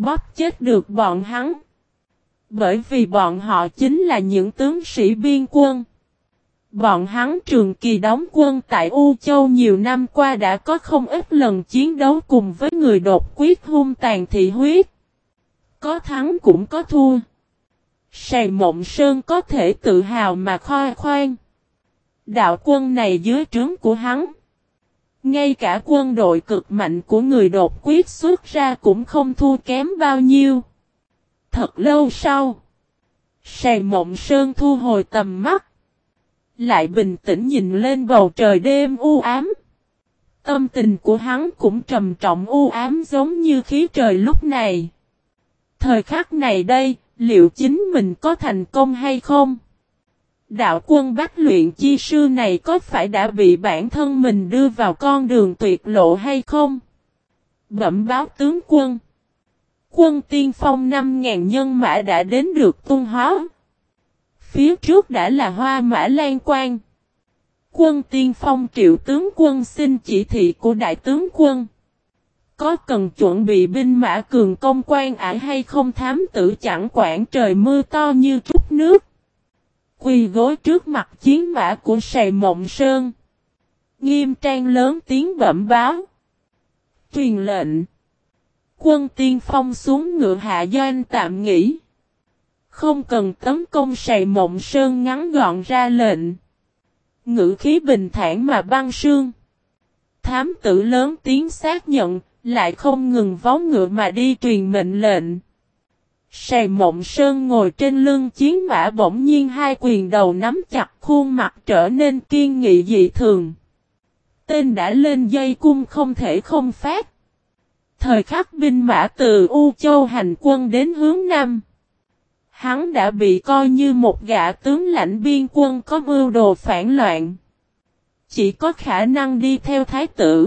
bóp chết được bọn hắn. Bởi vì bọn họ chính là những tướng sĩ biên quân. Bọn hắn trường kỳ đóng quân tại U Châu nhiều năm qua đã có không ít lần chiến đấu cùng với người đột quyết hung tàn thị huyết. Có thắng cũng có thua. Sài Mộng Sơn có thể tự hào mà khoe khoang. Đạo quân này dưới trướng của hắn. Ngay cả quân đội cực mạnh của người đột quyết xuất ra cũng không thua kém bao nhiêu. Thật lâu sau. Sài Mộng Sơn thu hồi tầm mắt. Lại bình tĩnh nhìn lên bầu trời đêm u ám. Tâm tình của hắn cũng trầm trọng u ám giống như khí trời lúc này. Thời khắc này đây, liệu chính mình có thành công hay không? Đạo quân bách luyện chi sư này có phải đã bị bản thân mình đưa vào con đường tuyệt lộ hay không? Bẩm báo tướng quân. Quân tiên phong 5.000 nhân mã đã đến được Tung Hóa. Phía trước đã là Hoa Mã Lan Quan. Quân tiên phong Triệu tướng quân xin chỉ thị của đại tướng quân. Có cần chuẩn bị binh mã cường công quan ải hay không? Thám tử chẳng quản trời mưa to như trút nước. Quỳ gối trước mặt chiến mã của Sài Mộng Sơn. Nghiêm trang lớn tiếng bẩm báo. Truyền lệnh. Quân tiên phong xuống ngựa hạ doanh tạm nghỉ. Không cần tấn công. Sài Mộng Sơn ngắn gọn ra lệnh. Ngữ khí bình thản mà băng sương. Thám tử lớn tiếng xác nhận, lại không ngừng vó ngựa mà đi truyền mệnh lệnh. Sài Mộng Sơn ngồi trên lưng chiến mã bỗng nhiên hai quyền đầu nắm chặt, khuôn mặt trở nên kiên nghị dị thường. Tên đã lên dây cung không thể không phát. Thời khắc binh mã từ U Châu hành quân đến hướng Nam. Hắn đã bị coi như một gã tướng lãnh biên quân có mưu đồ phản loạn. Chỉ có khả năng đi theo thái tử.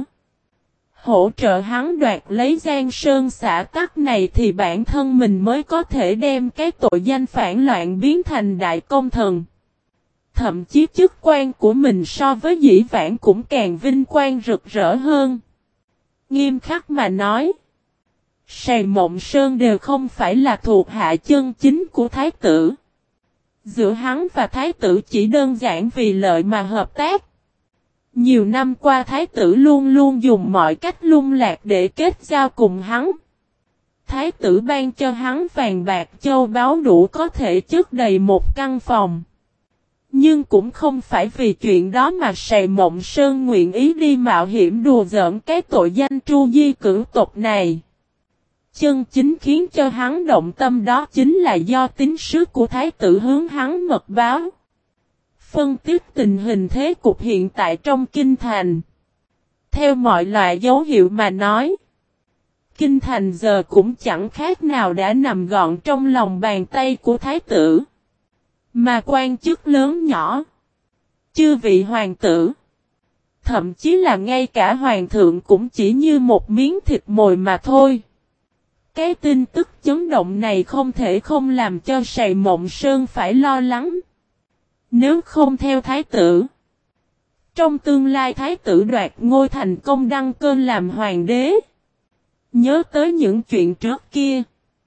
Hỗ trợ hắn đoạt lấy Giang Sơn xã tắc này thì bản thân mình mới có thể đem cái tội danh phản loạn biến thành đại công thần. Thậm chí chức quan của mình so với dĩ vãng cũng càng vinh quang rực rỡ hơn. Nghiêm khắc mà nói. Sài Mộng Sơn đều không phải là thuộc hạ chân chính của thái tử. Giữa hắn và thái tử chỉ đơn giản vì lợi mà hợp tác. Nhiều năm qua thái tử luôn luôn dùng mọi cách lung lạc để kết giao cùng hắn. Thái tử ban cho hắn vàng bạc châu báu đủ có thể chất đầy một căn phòng. Nhưng cũng không phải vì chuyện đó mà Sài Mộng Sơn nguyện ý đi mạo hiểm đùa giỡn cái tội danh tru di cửu tộc này. Chân chính khiến cho hắn động tâm đó chính là do tín sứ của thái tử hướng hắn mật báo. Phân tích tình hình thế cục hiện tại trong kinh thành. Theo mọi loại dấu hiệu mà nói. Kinh thành giờ cũng chẳng khác nào đã nằm gọn trong lòng bàn tay của thái tử. Mà quan chức lớn nhỏ. Chư vị hoàng tử. Thậm chí là ngay cả hoàng thượng cũng chỉ như một miếng thịt mồi mà thôi. Cái tin tức chấn động này không thể không làm cho Sài Mộng Sơn phải lo lắng. Nếu không theo thái tử. Trong tương lai thái tử đoạt ngôi thành công đăng cơ làm hoàng đế. Nhớ tới những chuyện trước kia.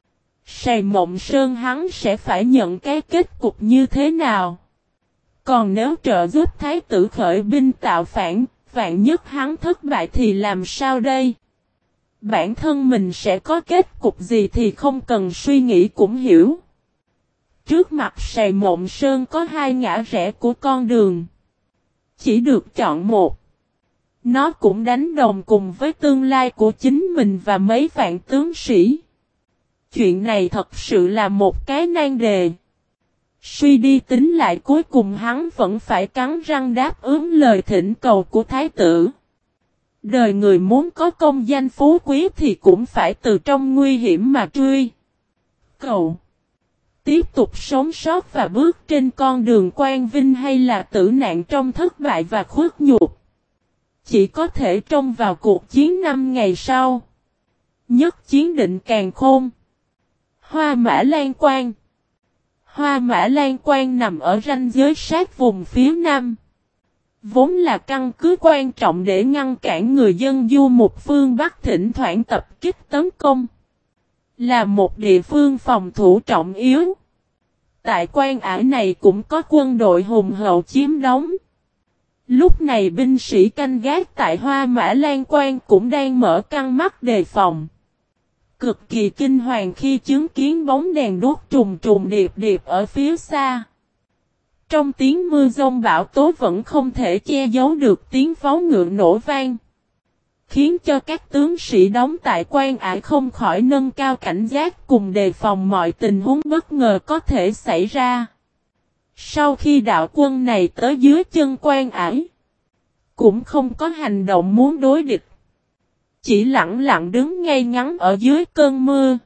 Sài Mộng Sơn hắn sẽ phải nhận cái kết cục như thế nào? Còn nếu trợ giúp thái tử khởi binh tạo phản, vạn nhất hắn thất bại thì làm sao đây? Bản thân mình sẽ có kết cục gì thì không cần suy nghĩ cũng hiểu. Trước mặt Sài Mộng Sơn có hai ngã rẽ của con đường. Chỉ được chọn một. Nó cũng đánh đồng cùng với tương lai của chính mình và mấy vạn tướng sĩ. Chuyện này thật sự là một cái nan đề. Suy đi tính lại cuối cùng hắn vẫn phải cắn răng đáp ứng lời thỉnh cầu của thái tử. Đời người muốn có công danh phú quý thì cũng phải từ trong nguy hiểm mà truy cầu. Tiếp tục sống sót và bước trên con đường quang vinh hay là tử nạn trong thất bại và khuất nhục. Chỉ có thể trông vào cuộc chiến 5 ngày sau. Nhất chiến định càn khôn. Hoa Mã Lan Quan. Hoa Mã Lan Quan nằm ở ranh giới sát vùng phía Nam. Vốn là căn cứ quan trọng để ngăn cản người dân du mục phương Bắc thỉnh thoảng tập kích tấn công. Là một địa phương phòng thủ trọng yếu. Tại quan ải này cũng có quân đội hùng hậu chiếm đóng. Lúc này binh sĩ canh gác tại Hoa Mã Lan Quan cũng đang mở căng mắt đề phòng. Cực kỳ kinh hoàng khi chứng kiến bóng đèn đuốc trùng trùng điệp điệp ở phía xa. Trong tiếng mưa giông bão tố vẫn không thể che giấu được tiếng pháo ngựa nổ vang. Khiến cho các tướng sĩ đóng tại quan ải không khỏi nâng cao cảnh giác cùng đề phòng mọi tình huống bất ngờ có thể xảy ra. Sau khi đạo quân này tới dưới chân quan ải, cũng không có hành động muốn đối địch. Chỉ lặng lặng đứng ngay ngắn ở dưới cơn mưa.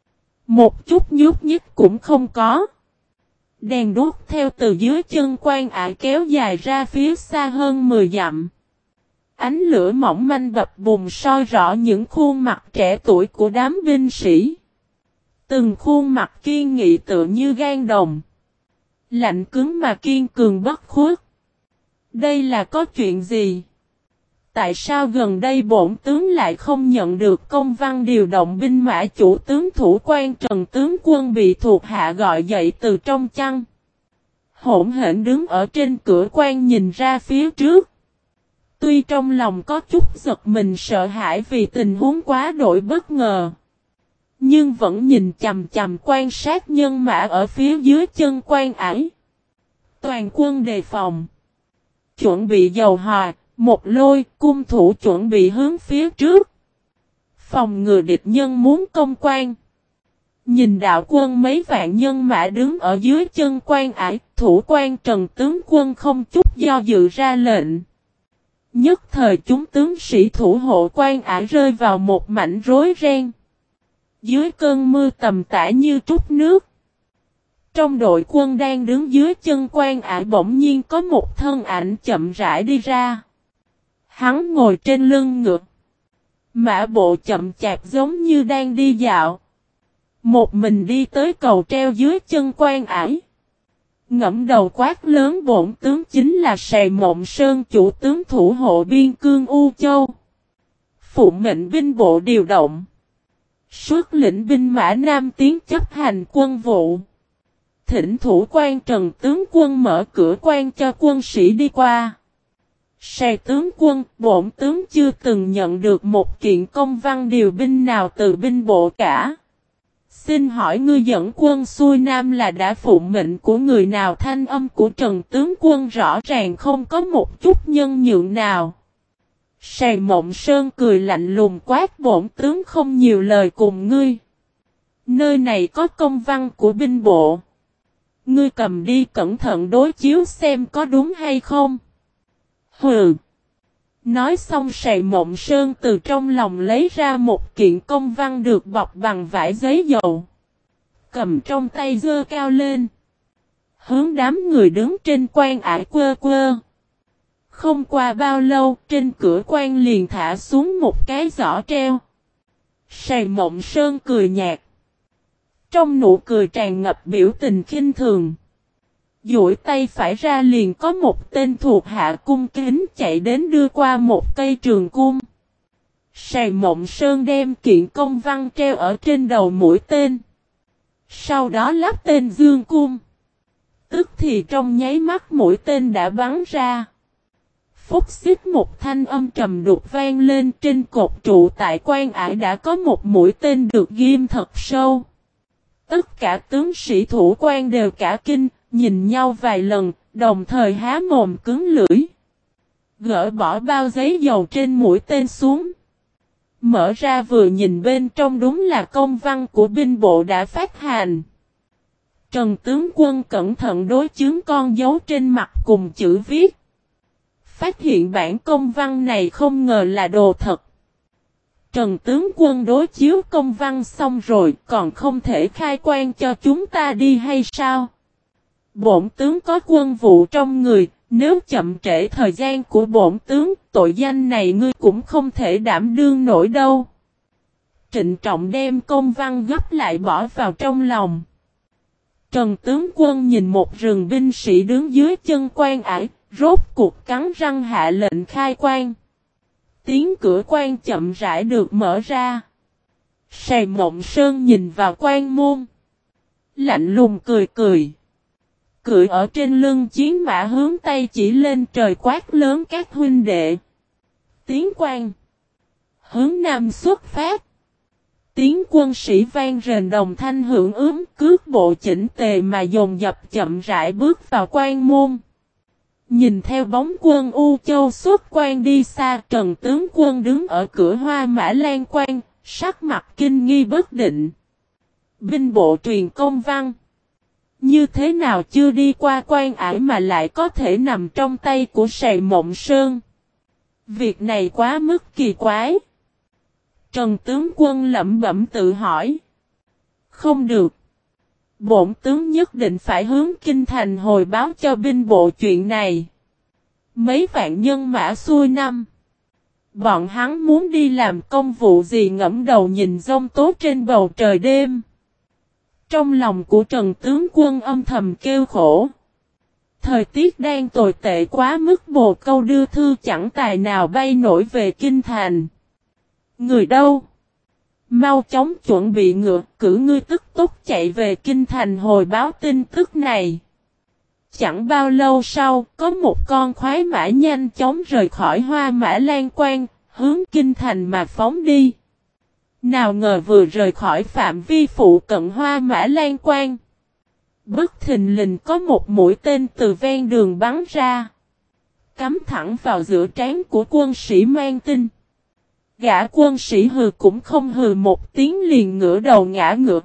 Một chút nhúc nhích cũng không có. Đèn đuốc theo từ dưới chân quan ải kéo dài ra phía xa hơn 10 dặm. Ánh lửa mỏng manh bập bùng soi rõ những khuôn mặt trẻ tuổi của đám binh sĩ. Từng khuôn mặt kiên nghị tựa như gan đồng. Lạnh cứng mà kiên cường bất khuất. Đây là có chuyện gì? Tại sao gần đây bổn tướng lại không nhận được công văn điều động binh mã? Chủ tướng thủ quan Trần tướng quân bị thuộc hạ gọi dậy từ trong chăn. Hỗn hển đứng ở trên cửa quan nhìn ra phía trước. Tuy trong lòng có chút giật mình sợ hãi vì tình huống quá đổi bất ngờ. Nhưng vẫn nhìn chằm chằm quan sát nhân mã ở phía dưới chân quan ải. Toàn quân đề phòng. Chuẩn bị dầu hò, một lôi, cung thủ chuẩn bị hướng phía trước. Phòng ngừa địch nhân muốn công quan. Nhìn đạo quân mấy vạn nhân mã đứng ở dưới chân quan ải, thủ quan Trần tướng quân không chút do dự ra lệnh. Nhất thời chúng tướng sĩ thủ hộ quan ải rơi vào một mảnh rối ren. Dưới cơn mưa tầm tã như trút nước. Trong đội quân đang đứng dưới chân quan ải bỗng nhiên có một thân ảnh chậm rãi đi ra. Hắn ngồi trên lưng ngựa. Mã bộ chậm chạp giống như đang đi dạo. Một mình đi tới cầu treo dưới chân quan ải. Ngẫm đầu quát lớn: bổn tướng chính là Sài Mộng Sơn, chủ tướng thủ hộ biên cương U Châu. Phụ mệnh binh bộ điều động. Xuất lĩnh binh mã Nam tiến chấp hành quân vụ. Thỉnh thủ quan Trần tướng quân mở cửa quan cho quân sĩ đi qua. Sài tướng quân, bổn tướng chưa từng nhận được một kiện công văn điều binh nào từ binh bộ cả. Xin hỏi ngươi dẫn quân xuôi Nam là đã phụ mệnh của người nào? Thanh âm của Trần tướng quân rõ ràng không có một chút nhân nhượng nào. Sài Mộng Sơn cười lạnh lùng quát: bổn tướng không nhiều lời cùng ngươi. Nơi này có công văn của binh bộ. Ngươi cầm đi cẩn thận đối chiếu xem có đúng hay không. Hừ. Nói xong Sài Mộng Sơn từ trong lòng lấy ra một kiện công văn được bọc bằng vải giấy dầu. Cầm trong tay giơ cao lên. Hướng đám người đứng trên quan ải quơ quơ. Không qua bao lâu trên cửa quan liền thả xuống một cái giỏ treo. Sài Mộng Sơn cười nhạt. Trong nụ cười tràn ngập biểu tình khinh thường. Duỗi tay phải ra liền có một tên thuộc hạ cung kính chạy đến đưa qua một cây trường cung. Sài Mộng Sơn đem kiện công văn treo ở trên đầu mũi tên. Sau đó lắp tên dương cung. Tức thì trong nháy mắt mũi tên đã bắn ra. Phúc xích một thanh âm trầm đục vang lên, trên cột trụ tại quan ải đã có một mũi tên được ghim thật sâu. Tất cả tướng sĩ thủ quan đều cả kinh, nhìn nhau vài lần, đồng thời há mồm cứng lưỡi. Gỡ bỏ bao giấy dầu trên mũi tên xuống. Mở ra vừa nhìn bên trong đúng là công văn của binh bộ đã phát hành. Trần tướng quân cẩn thận đối chứng con dấu trên mặt cùng chữ viết. Phát hiện bản công văn này không ngờ là đồ thật. Trần tướng quân đối chiếu công văn xong rồi còn không thể khai quan cho chúng ta đi hay sao? Bổn tướng có quân vụ trong người, nếu chậm trễ thời gian của bổn tướng, tội danh này ngươi cũng không thể đảm đương nổi đâu. Trịnh Trọng đem công văn gấp lại bỏ vào trong lòng. Trần tướng quân nhìn một rừng binh sĩ đứng dưới chân quan ải, rốt cuộc cắn răng hạ lệnh khai quan. Tiếng cửa quan chậm rãi được mở ra. Sài Mộng Sơn nhìn vào quan môn. Lạnh lùng cười cười. Cười ở trên lưng chiến mã hướng tay chỉ lên trời quát lớn các huynh đệ. Tiến quan. Hướng nam xuất phát. Tiếng quân sĩ vang rền đồng thanh hưởng ứng cước bộ chỉnh tề mà dồn dập chậm rãi bước vào quan môn. Nhìn theo bóng quân U Châu xuất quan đi xa, Trần tướng quân đứng ở cửa Hoa Mã Lan quan, sắc mặt kinh nghi bất định. Binh bộ truyền công văn. Như thế nào chưa đi qua quan ải mà lại có thể nằm trong tay của Sài Mộng Sơn? Việc này quá mức kỳ quái. Trần tướng quân lẩm bẩm tự hỏi. Không được. Bổn tướng nhất định phải hướng kinh thành hồi báo cho binh bộ chuyện này. Mấy vạn nhân mã xuôi năm. Bọn hắn muốn đi làm công vụ gì, ngẫm đầu nhìn giông tố trên bầu trời đêm. Trong lòng của Trần tướng quân âm thầm kêu khổ. Thời tiết đang tồi tệ quá mức, bồ câu đưa thư chẳng tài nào bay nổi về kinh thành. Người đâu? Mau chóng chuẩn bị ngựa, cử ngươi tức tốc chạy về kinh thành hồi báo tin tức này. Chẳng bao lâu sau, có một con khoái mã nhanh chóng rời khỏi Hoa Mã Lan quan, hướng kinh thành mà phóng đi. Nào ngờ vừa rời khỏi phạm vi phụ cận Hoa Mã Lan quan, bất thình lình có một mũi tên từ ven đường bắn ra, cắm thẳng vào giữa trán của quân sĩ mang tin. Gã quân sĩ hừ cũng không hừ một tiếng, liền ngửa đầu ngã ngựa.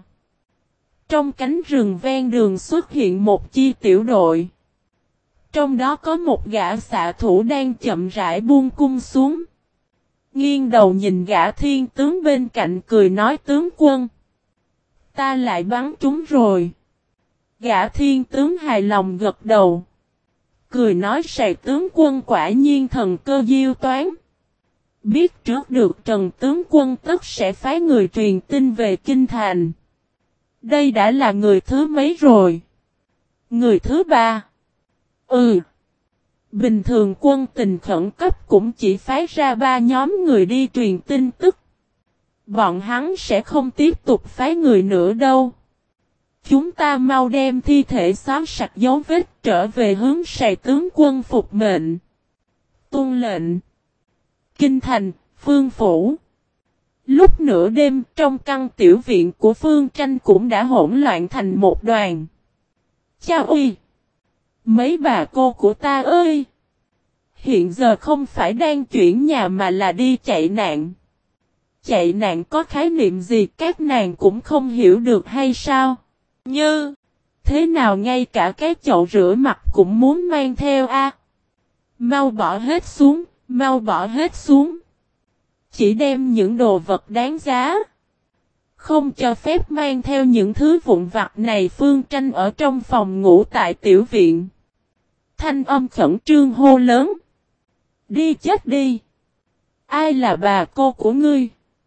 Trong cánh rừng ven đường xuất hiện một chi tiểu đội. Trong đó có một gã xạ thủ đang chậm rãi buông cung xuống. Nghiêng đầu nhìn gã thiên tướng bên cạnh cười nói: tướng quân, ta lại bắn trúng rồi. Gã thiên tướng hài lòng gật đầu. Cười nói: Sài tướng quân quả nhiên thần cơ diêu toán. Biết trước được Trần tướng quân tất sẽ phái người truyền tin về kinh thành. Đây đã là người thứ mấy rồi? Người thứ ba. Bình thường quân tình khẩn cấp cũng chỉ phái ra 3 nhóm người đi truyền tin tức. Bọn hắn sẽ không tiếp tục phái người nữa đâu. Chúng ta mau đem thi thể xóa sạch dấu vết, trở về hướng Sài tướng quân phục mệnh. Tuân lệnh. Kinh thành, Phương phủ. Lúc nửa đêm, trong căn tiểu viện của Phương Tranh cũng đã hỗn loạn thành một đoàn. Cha ơi! Mấy bà cô của ta ơi! Hiện giờ không phải đang chuyển nhà mà là đi chạy nạn. Chạy nạn có khái niệm gì các nàng cũng không hiểu được hay sao? Như thế nào ngay cả cái chậu rửa mặt cũng muốn mang theo a? Mau bỏ hết xuống, mau bỏ hết xuống. Chỉ đem những đồ vật đáng giá. Không cho phép mang theo những thứ vụn vặt này. Phương Tranh ở trong phòng ngủ tại tiểu viện. Thanh âm khẩn trương hô lớn. Đi chết đi. Ai là bà cô của ngươi?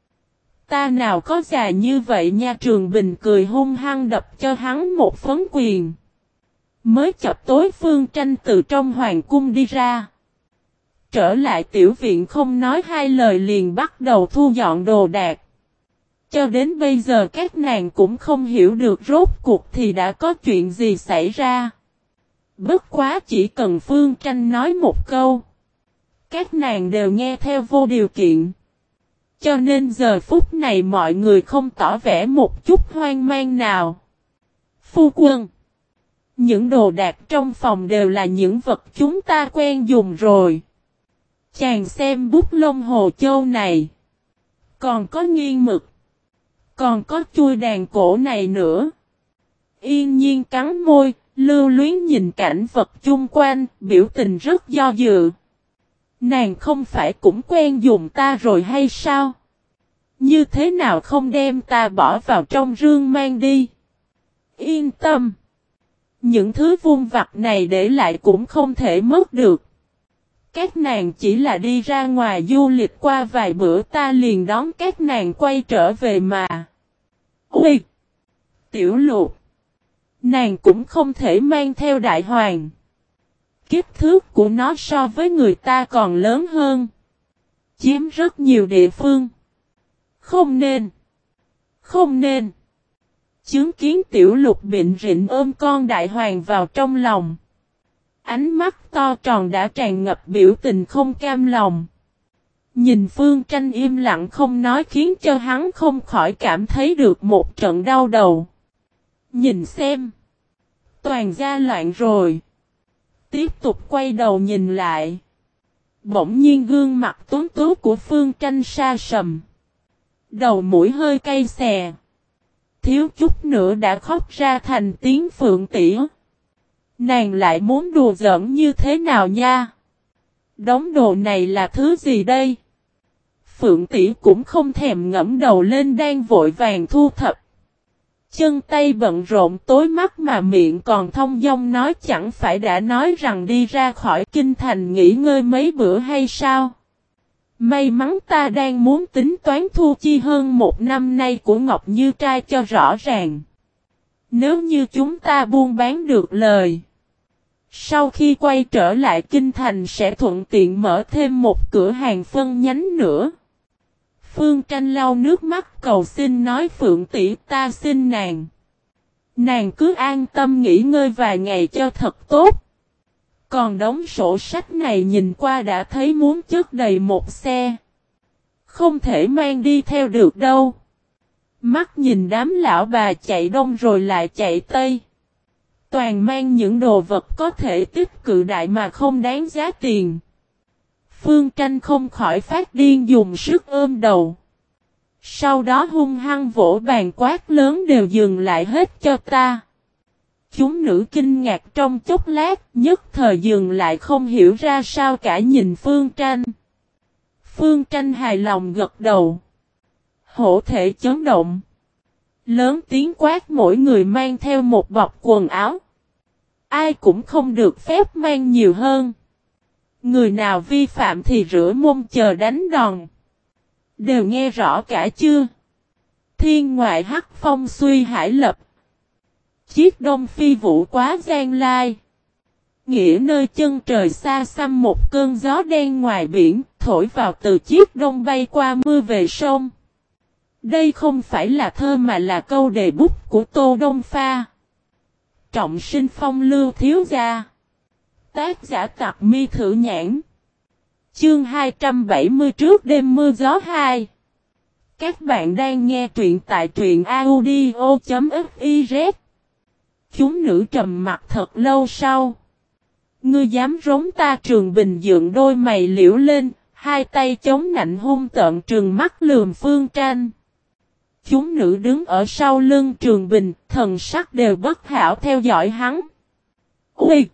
Ta nào có già như vậy nha. Trường Bình cười hung hăng đập cho hắn một phấn quyền. Mới chập tối Phương Tranh từ trong hoàng cung đi ra. Trở lại tiểu viện không nói hai lời liền bắt đầu thu dọn đồ đạc. Cho đến bây giờ các nàng cũng không hiểu được rốt cuộc thì đã có chuyện gì xảy ra. Bất quá chỉ cần Phương Tranh nói một câu, các nàng đều nghe theo vô điều kiện. Cho nên giờ phút này mọi người không tỏ vẻ một chút hoang mang nào. Phu quân, những đồ đạc trong phòng đều là những vật chúng ta quen dùng rồi. Chàng xem bút lông hồ châu này. Còn có nghiêng mực. Còn có chui đàn cổ này nữa. Yên Nhiên cắn môi, lưu luyến nhìn cảnh vật chung quanh, biểu tình rất do dự. Nàng không phải cũng quen dùng ta rồi hay sao? Như thế nào không đem ta bỏ vào trong rương mang đi? Yên tâm. Những thứ vung vặt này để lại cũng không thể mất được. Các nàng chỉ là đi ra ngoài du lịch qua vài bữa, ta liền đón các nàng quay trở về mà. Ui! Tiểu Lục! Nàng cũng không thể mang theo đại hoàng. Kích thước của nó so với người ta còn lớn hơn. Chiếm rất nhiều địa phương. Không nên. Không nên. Chứng kiến Tiểu Lục bịn rịn ôm con đại hoàng vào trong lòng. Ánh mắt to tròn đã tràn ngập biểu tình không cam lòng. Nhìn Phương Tranh im lặng không nói khiến cho hắn không khỏi cảm thấy được một trận đau đầu. Nhìn xem. Toàn gia loạn rồi. Tiếp tục quay đầu nhìn lại. Bỗng nhiên gương mặt tuấn tú của Phương Tranh sa sầm. Đầu mũi hơi cay xè. Thiếu chút nữa đã khóc ra thành tiếng Phượng tỷ. Nàng lại muốn đùa giỡn như thế nào nha? Đống đồ này là thứ gì đây? Phượng tỷ cũng không thèm ngẫm đầu lên đang vội vàng thu thập. Chân tay bận rộn tối mắt mà miệng còn thông dong nói chẳng phải đã nói rằng đi ra khỏi kinh thành nghỉ ngơi mấy bữa hay sao? May mắn ta đang muốn tính toán thu chi hơn 1 năm nay của Ngọc Như Trai cho rõ ràng. Nếu như chúng ta buôn bán được lời. Sau khi quay trở lại kinh thành sẽ thuận tiện mở thêm một cửa hàng phân nhánh nữa. Phương Tranh lau nước mắt cầu xin nói Phượng tỷ ta xin nàng. Nàng cứ an tâm nghỉ ngơi vài ngày cho thật tốt. Còn đống sổ sách này nhìn qua đã thấy muốn chất đầy một xe. Không thể mang đi theo được đâu. Mắt nhìn đám lão bà chạy đông rồi lại chạy tây. Toàn mang những đồ vật có thể tích cự đại mà không đáng giá tiền. Phương Tranh không khỏi phát điên dùng sức ôm đầu. Sau đó hung hăng vỗ bàn quát lớn đều dừng lại hết cho ta. Chúng nữ kinh ngạc trong chốc lát, nhất thời dừng lại không hiểu ra sao cả nhìn Phương Tranh. Phương Tranh hài lòng gật đầu. Hổ thể chấn động. Lớn tiếng quát mỗi người mang theo một bọc quần áo. Ai cũng không được phép mang nhiều hơn. Người nào vi phạm thì rửa mông chờ đánh đòn. Đều nghe rõ cả chưa? Thiên ngoại hắc phong suy hải lập. Chiếc đông phi vũ quá gian lai. Nghĩa nơi chân trời xa xăm một cơn gió đen ngoài biển thổi vào từ chiếc đông bay qua mưa về sông. Đây không phải là thơ mà là câu đề bút của Tô Đông Pha. Trọng sinh phong lưu thiếu gia. Tác giả Tặc Mi Thử Nhãn. Chương 270 trước đêm mưa gió 2. Các bạn đang nghe truyện tại truyện audio.fiz. Chúng nữ trầm mặt thật lâu sau. Ngươi dám rống ta? Trường Bình dựng đôi mày liễu lên, hai tay chống nạnh hung tợn trừng mắt lườm Phương Tranh. Chúng nữ đứng ở sau lưng Trường Bình, thần sắc đều bất hảo theo dõi hắn. Ui!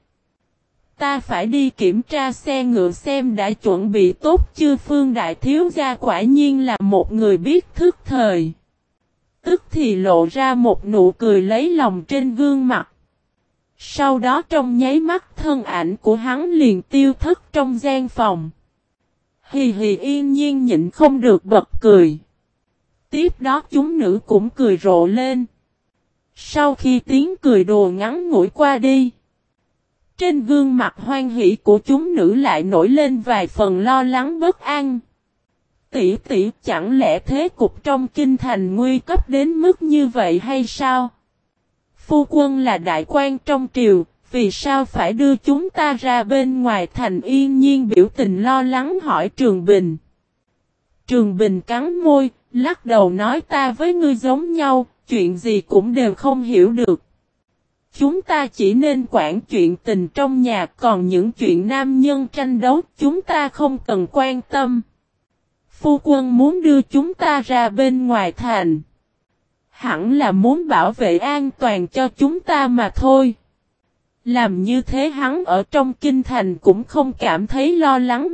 Ta phải đi kiểm tra xe ngựa xem đã chuẩn bị tốt chưa. Phương đại thiếu gia quả nhiên là một người biết thức thời. Tức thì lộ ra một nụ cười lấy lòng trên gương mặt. Sau đó trong nháy mắt thân ảnh của hắn liền tiêu thất trong gian phòng. Hì hì yên nhiên nhịn không được bật cười. Tiếp đó chúng nữ cũng cười rộ lên. Sau khi tiếng cười đùa ngắn ngủi qua đi. Trên gương mặt hoan hỷ của chúng nữ lại nổi lên vài phần lo lắng bất an. Tỷ tỷ chẳng lẽ thế cục trong kinh thành nguy cấp đến mức như vậy hay sao? Phu quân là đại quan trong triều, vì sao phải đưa chúng ta ra bên ngoài thành? Yên nhiên biểu tình lo lắng hỏi Trường Bình. Trường Bình cắn môi, lắc đầu nói ta với ngươi giống nhau, chuyện gì cũng đều không hiểu được. Chúng ta chỉ nên quản chuyện tình trong nhà, còn những chuyện nam nhân tranh đấu chúng ta không cần quan tâm. Phu quân muốn đưa chúng ta ra bên ngoài thành. Hẳn là muốn bảo vệ an toàn cho chúng ta mà thôi. Làm như thế hắn ở trong kinh thành cũng không cảm thấy lo lắng.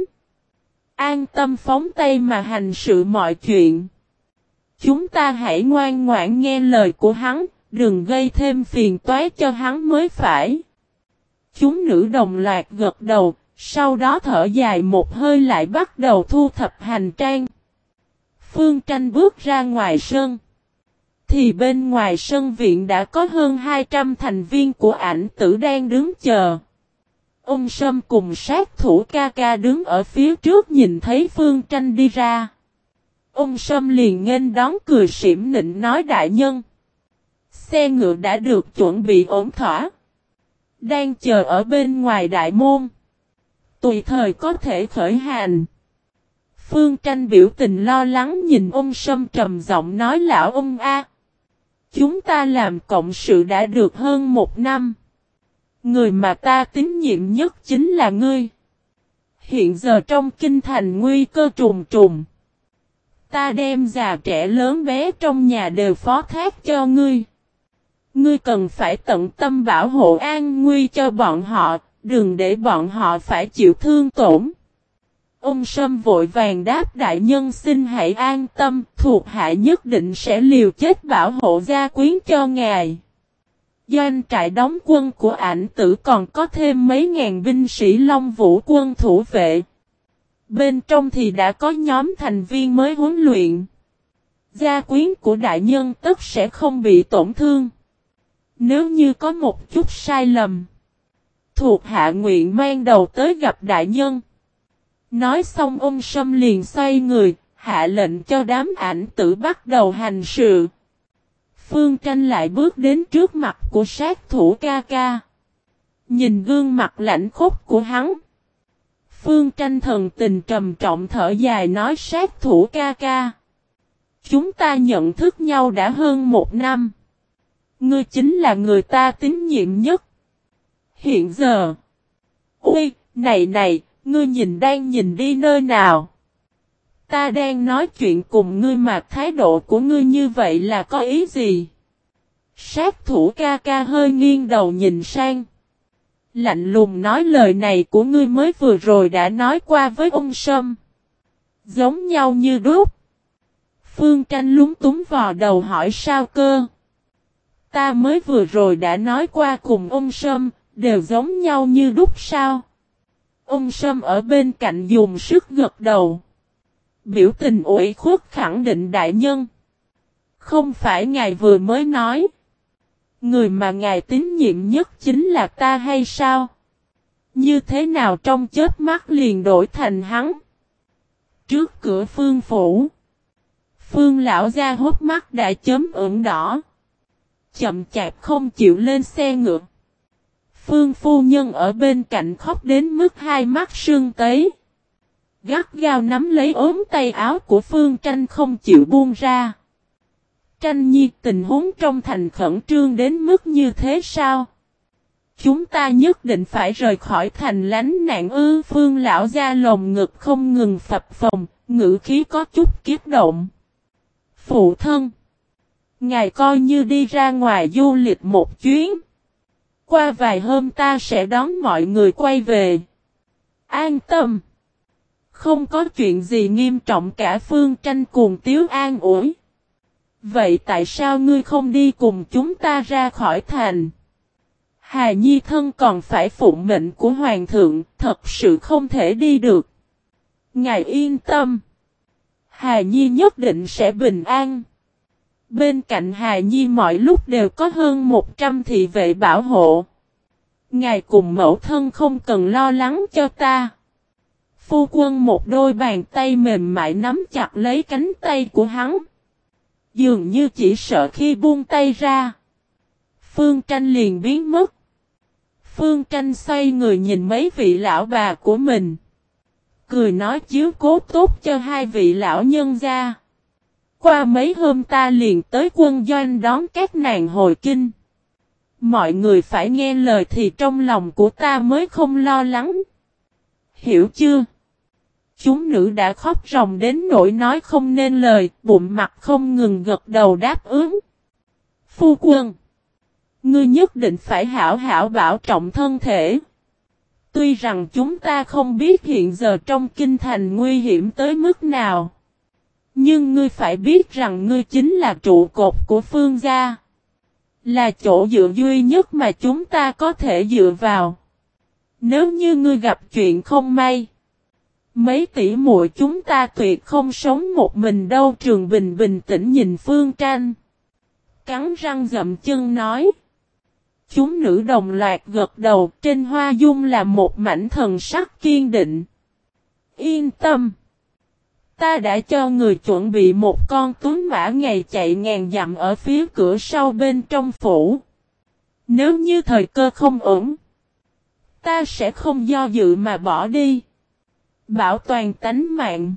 An tâm phóng tay mà hành sự mọi chuyện. Chúng ta hãy ngoan ngoãn nghe lời của hắn, đừng gây thêm phiền toái cho hắn mới phải. Chúng nữ đồng loạt gật đầu, sau đó thở dài một hơi lại bắt đầu thu thập hành trang. Phương Tranh bước ra ngoài sân. Thì bên ngoài sân viện đã có hơn 200 thành viên của Ảnh Tử đang đứng chờ. Ông Sâm cùng sát thủ ca ca đứng ở phía trước nhìn thấy Phương Tranh đi ra. Ông Sâm liền nghênh đón cười xỉm nịnh nói đại nhân. Xe ngựa đã được chuẩn bị ổn thỏa. Đang chờ ở bên ngoài đại môn. Tùy thời có thể khởi hành. Phương Tranh biểu tình lo lắng nhìn ông Sâm trầm giọng nói lão ông a. Chúng ta làm cộng sự đã được hơn 1 năm. Người mà ta tín nhiệm nhất chính là ngươi. Hiện giờ trong kinh thành nguy cơ trùng trùng. Ta đem già trẻ lớn bé trong nhà đều phó thác cho ngươi. Ngươi cần phải tận tâm bảo hộ an nguy cho bọn họ, đừng để bọn họ phải chịu thương tổn. Ông Sâm vội vàng đáp đại nhân xin hãy an tâm, thuộc hạ nhất định sẽ liều chết bảo hộ gia quyến cho ngài. Doanh trại đóng quân của Ảnh Tử còn có thêm mấy ngàn binh sĩ Long Vũ quân thủ vệ. Bên trong thì đã có nhóm thành viên mới huấn luyện. Gia quyến của đại nhân tất sẽ không bị tổn thương. Nếu như có một chút sai lầm, thuộc hạ nguyện mang đầu tới gặp đại nhân. Nói xong ông Sâm liền xoay người, hạ lệnh cho đám Ảnh Tử bắt đầu hành sự. Phương Tranh lại bước đến trước mặt của sát thủ ca ca. Nhìn gương mặt lạnh khốc của hắn. Phương Tranh thần tình trầm trọng thở dài nói sát thủ ca ca. Chúng ta nhận thức nhau đã hơn 1 năm. Ngươi chính là người ta tín nhiệm nhất. Hiện giờ. Ui, này, ngươi đang nhìn đi nơi nào? Ta đang nói chuyện cùng ngươi mà thái độ của ngươi như vậy là có ý gì? Sát thủ ca ca hơi nghiêng đầu nhìn sang. Lạnh lùng nói lời này của ngươi mới vừa rồi đã nói qua với ông Sâm. Giống nhau như đúc. Phương Tranh lúng túng vò đầu hỏi sao cơ? Ta mới vừa rồi đã nói qua cùng ông Sâm, đều giống nhau như đúc sao? Ông Sâm ở bên cạnh dùng sức gật đầu. Biểu tình ủy khuất khẳng định đại nhân. Không phải ngài vừa mới nói. Người mà ngài tín nhiệm nhất chính là ta hay sao? Như thế nào trong chớp mắt liền đổi thành hắn? Trước cửa Phương phủ. Phương lão gia hốc mắt đã chấm ửng đỏ. Chậm chạp không chịu lên xe ngựa. Phương phu nhân ở bên cạnh khóc đến mức hai mắt sưng tấy. Gắt gao nắm lấy ốm tay áo của Phương Tranh không chịu buông ra. Tranh nhi tình huống trong thành khẩn trương đến mức như thế sao? Chúng ta nhất định phải rời khỏi thành lánh nạn ư. Phương lão gia lồng ngực không ngừng phập phồng, ngữ khí có chút kiếp động. Phụ thân, ngài coi như đi ra ngoài du lịch một chuyến. Qua vài hôm ta sẽ đón mọi người quay về. An tâm. Không có chuyện gì nghiêm trọng cả. Phương Tranh cuồng tiếu an ủi. Vậy tại sao ngươi không đi cùng chúng ta ra khỏi thành? Hà Nhi thân còn phải phụng mệnh của hoàng thượng, thật sự không thể đi được. Ngài yên tâm. Hà Nhi nhất định sẽ bình an. Bên cạnh Hà Nhi mọi lúc đều có hơn 100 thị vệ bảo hộ. Ngài cùng mẫu thân không cần lo lắng cho ta. Phu quân một đôi bàn tay mềm mại nắm chặt lấy cánh tay của hắn. Dường như chỉ sợ khi buông tay ra. Phương Tranh liền biến mất. Phương Tranh xoay người nhìn mấy vị lão bà của mình. Cười nói chiếu cố tốt cho hai vị lão nhân gia. Qua mấy hôm ta liền tới quân doanh đón các nàng hồi kinh. Mọi người phải nghe lời thì trong lòng của ta mới không lo lắng. Hiểu chưa? Chúng nữ đã khóc ròng đến nỗi nói không nên lời, bụng mặt không ngừng gật đầu đáp ứng. Phu quân, ngươi nhất định phải hảo hảo bảo trọng thân thể. Tuy rằng chúng ta không biết hiện giờ trong kinh thành nguy hiểm tới mức nào. Nhưng ngươi phải biết rằng ngươi chính là trụ cột của Phương gia. Là chỗ dựa duy nhất mà chúng ta có thể dựa vào. Nếu như ngươi gặp chuyện không may, mấy tỷ muội chúng ta tuyệt không sống một mình đâu. Trường Bình bình tĩnh nhìn Phương Tranh. Cắn răng gặm chân nói. Chúng nữ đồng loạt gật đầu, trên hoa dung là một mảnh thần sắc kiên định. Yên tâm. Ta đã cho người chuẩn bị một con tuấn mã ngày chạy ngàn dặm ở phía cửa sau bên trong phủ. Nếu như thời cơ không ổn, ta sẽ không do dự mà bỏ đi. Bảo toàn tánh mạng.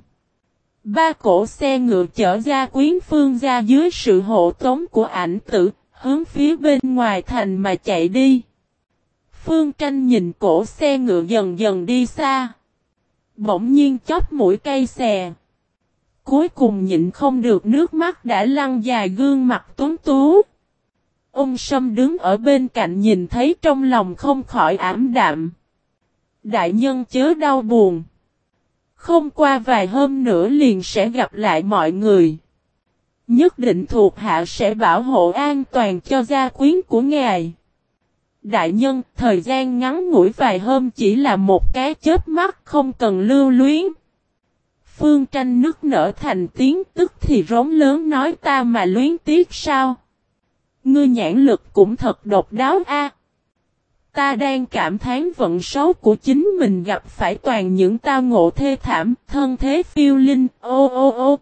3 cỗ xe ngựa chở Gia Quyến Phương ra dưới sự hộ tống của Ảnh Tử, hướng phía bên ngoài thành mà chạy đi. Phương Tranh nhìn cỗ xe ngựa dần dần đi xa. Bỗng nhiên chóp mũi cay xè. Cuối cùng nhịn không được, nước mắt đã lăn dài gương mặt tuấn tú. Ông Sâm đứng ở bên cạnh nhìn thấy trong lòng không khỏi ảm đạm. Đại nhân chớ đau buồn. Không qua vài hôm nữa liền sẽ gặp lại mọi người. Nhất định thuộc hạ sẽ bảo hộ an toàn cho gia quyến của ngài. Đại nhân, thời gian ngắn ngủi vài hôm chỉ là một cái chớp mắt, không cần lưu luyến. Phương Tranh nức nở thành tiếng, tức thì rống lớn nói, ta mà luyến tiếc sao? Ngươi nhãn lực cũng thật độc đáo a. Ta đang cảm thán vận số của chính mình gặp phải toàn những tao ngộ thê thảm, thân thế phiêu linh, ô ô ô.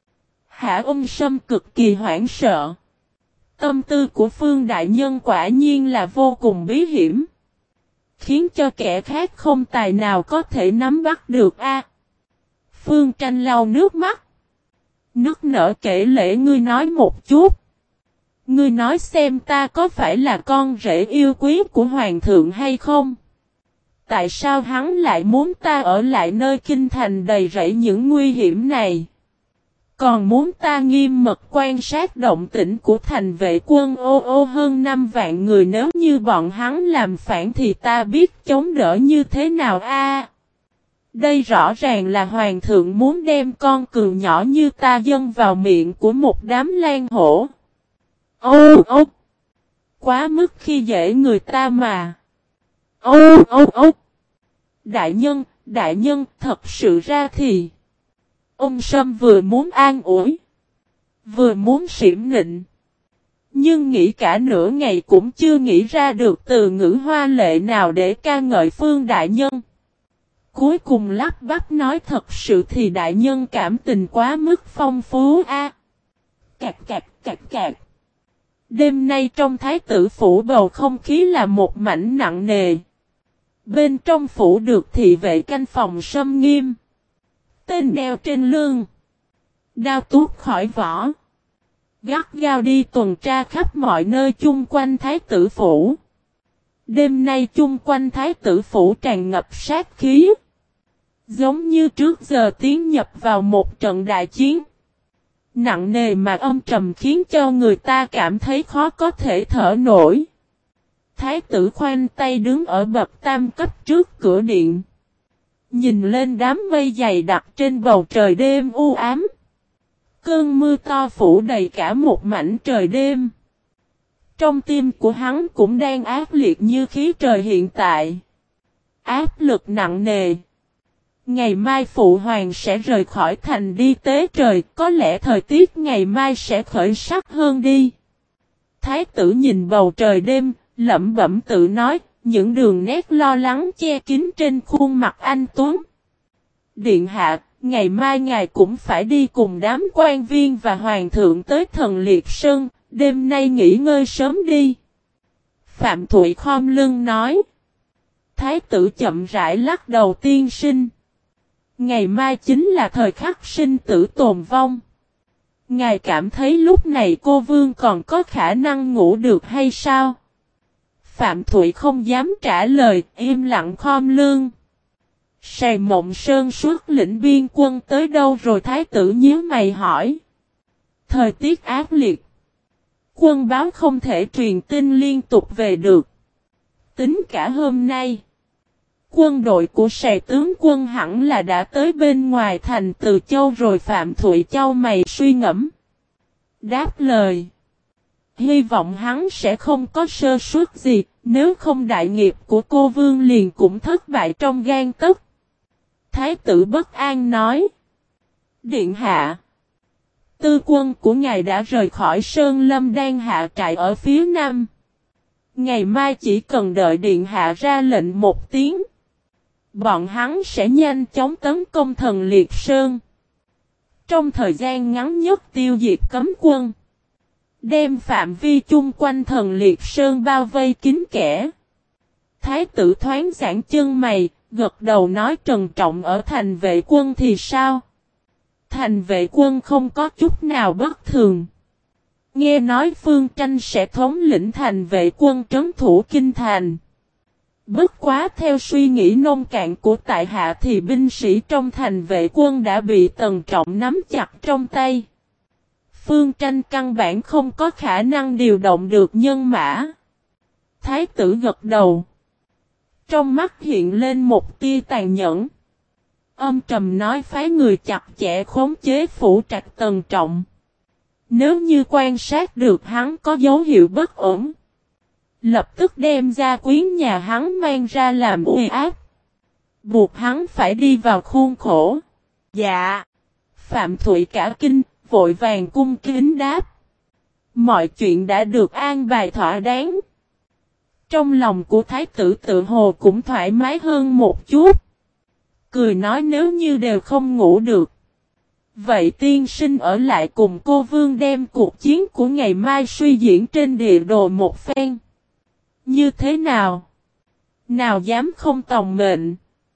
Hạ Ông Sâm cực kỳ hoảng sợ. Tâm tư của Phương Đại Nhân quả nhiên là vô cùng bí hiểm. Khiến cho kẻ khác không tài nào có thể nắm bắt được a. Phương Tranh lau nước mắt. Nức nở kể lễ, ngươi nói một chút. Ngươi nói xem ta có phải là con rể yêu quý của hoàng thượng hay không? Tại sao hắn lại muốn ta ở lại nơi kinh thành đầy rẫy những nguy hiểm này? Còn muốn ta nghiêm mật quan sát động tĩnh của thành vệ quân hơn 5 vạn người, nếu như bọn hắn làm phản thì ta biết chống đỡ như thế nào a? Đây rõ ràng là hoàng thượng muốn đem con cừu nhỏ như ta dâng vào miệng của một đám lan hổ. Ô ô! Quá mức khi dễ người ta mà. Ô ô ô! Đại nhân, thật sự ra thì... Ông Sâm vừa muốn an ủi, vừa muốn xỉm nịnh. Nhưng nghĩ cả nửa ngày cũng chưa nghĩ ra được từ ngữ hoa lệ nào để ca ngợi Phương Đại Nhân. Cuối cùng lắp bắp nói, thật sự thì Đại Nhân cảm tình quá mức phong phú a. Cạc cạc cạc cạc. Đêm nay trong thái tử phủ bầu không khí là một mảnh nặng nề. Bên trong phủ được thị vệ canh phòng sâm nghiêm. Tên đeo trên lưng. Đao tuốt khỏi vỏ. Gắt gao đi tuần tra khắp mọi nơi chung quanh thái tử phủ. Đêm nay chung quanh thái tử phủ tràn ngập sát khí. Giống như trước giờ tiến nhập vào một trận đại chiến. Nặng nề mà âm trầm khiến cho người ta cảm thấy khó có thể thở nổi. Thái tử khoanh tay đứng ở bậc tam cấp trước cửa điện. Nhìn lên đám mây dày đặc trên bầu trời đêm u ám. Cơn mưa to phủ đầy cả một mảnh trời đêm. Trong tim của hắn cũng đang ác liệt như khí trời hiện tại. Áp lực nặng nề. Ngày mai phụ hoàng sẽ rời khỏi thành đi tế trời, có lẽ thời tiết ngày mai sẽ khởi sắc hơn đi. Thái tử nhìn bầu trời đêm, lẩm bẩm tự nói, những đường nét lo lắng che kín trên khuôn mặt anh tuấn. Điện hạ, ngày mai ngài cũng phải đi cùng đám quan viên và hoàng thượng tới Thần Liệt Sơn, đêm nay nghỉ ngơi sớm đi. Phạm Thụy khom lưng nói. Thái tử chậm rãi lắc đầu, tiên sinh. Ngày mai chính là thời khắc sinh tử tồn vong. Ngài cảm thấy lúc này cô vương còn có khả năng ngủ được hay sao? Phạm Thụy không dám trả lời, im lặng khom lưng. Sài Mộng Sơn xuất lĩnh biên quân tới đâu rồi? Thái tử nhíu mày hỏi. Thời tiết ác liệt. Quân báo không thể truyền tin liên tục về được. Tính cả hôm nay. Quân đội của Sài tướng quân hẳn là đã tới bên ngoài thành Từ Châu rồi. Phạm Thụy chau mày suy ngẫm. Đáp lời. Hy vọng hắn sẽ không có sơ suất gì, nếu không đại nghiệp của cô vương liền cũng thất bại trong gan tấc. Thái tử bất an nói. Điện hạ. Tư quân của ngài đã rời khỏi Sơn Lâm đang hạ trại ở phía nam. Ngày mai chỉ cần đợi điện hạ ra lệnh một tiếng. Bọn hắn sẽ nhanh chóng tấn công Thần Liệt Sơn. Trong thời gian ngắn nhất tiêu diệt cấm quân. Đem phạm vi chung quanh Thần Liệt Sơn bao vây kín kẽ. Thái tử thoáng giãn chân mày, gật đầu nói trần trọng ở thành vệ quân thì sao? Thành vệ quân không có chút nào bất thường. Nghe nói Phương Tranh sẽ thống lĩnh thành vệ quân trấn thủ kinh thành. Bất quá theo suy nghĩ nông cạn của tại hạ thì binh sĩ trong thành vệ quân đã bị Tần Trọng nắm chặt trong tay. Phương Tranh căn bản không có khả năng điều động được nhân mã. Thái tử gật đầu. Trong mắt hiện lên một tia tàn nhẫn. Âm trầm nói phái người chặt chẽ khống chế phủ trạch Tần Trọng. Nếu như quan sát được hắn có dấu hiệu bất ổn, lập tức đem gia quyến nhà hắn mang ra làm uy áp. Buộc hắn phải đi vào khuôn khổ. Dạ. Phạm Thụy cả kinh, vội vàng cung kính đáp. Mọi chuyện đã được an bài thỏa đáng. Trong lòng của thái tử tự hồ cũng thoải mái hơn một chút. Cười nói nếu như đều không ngủ được. Vậy tiên sinh ở lại cùng cô Vương đem cuộc chiến của ngày mai suy diễn trên địa đồ một phen. Như thế nào? Nào dám không tòng mệnh.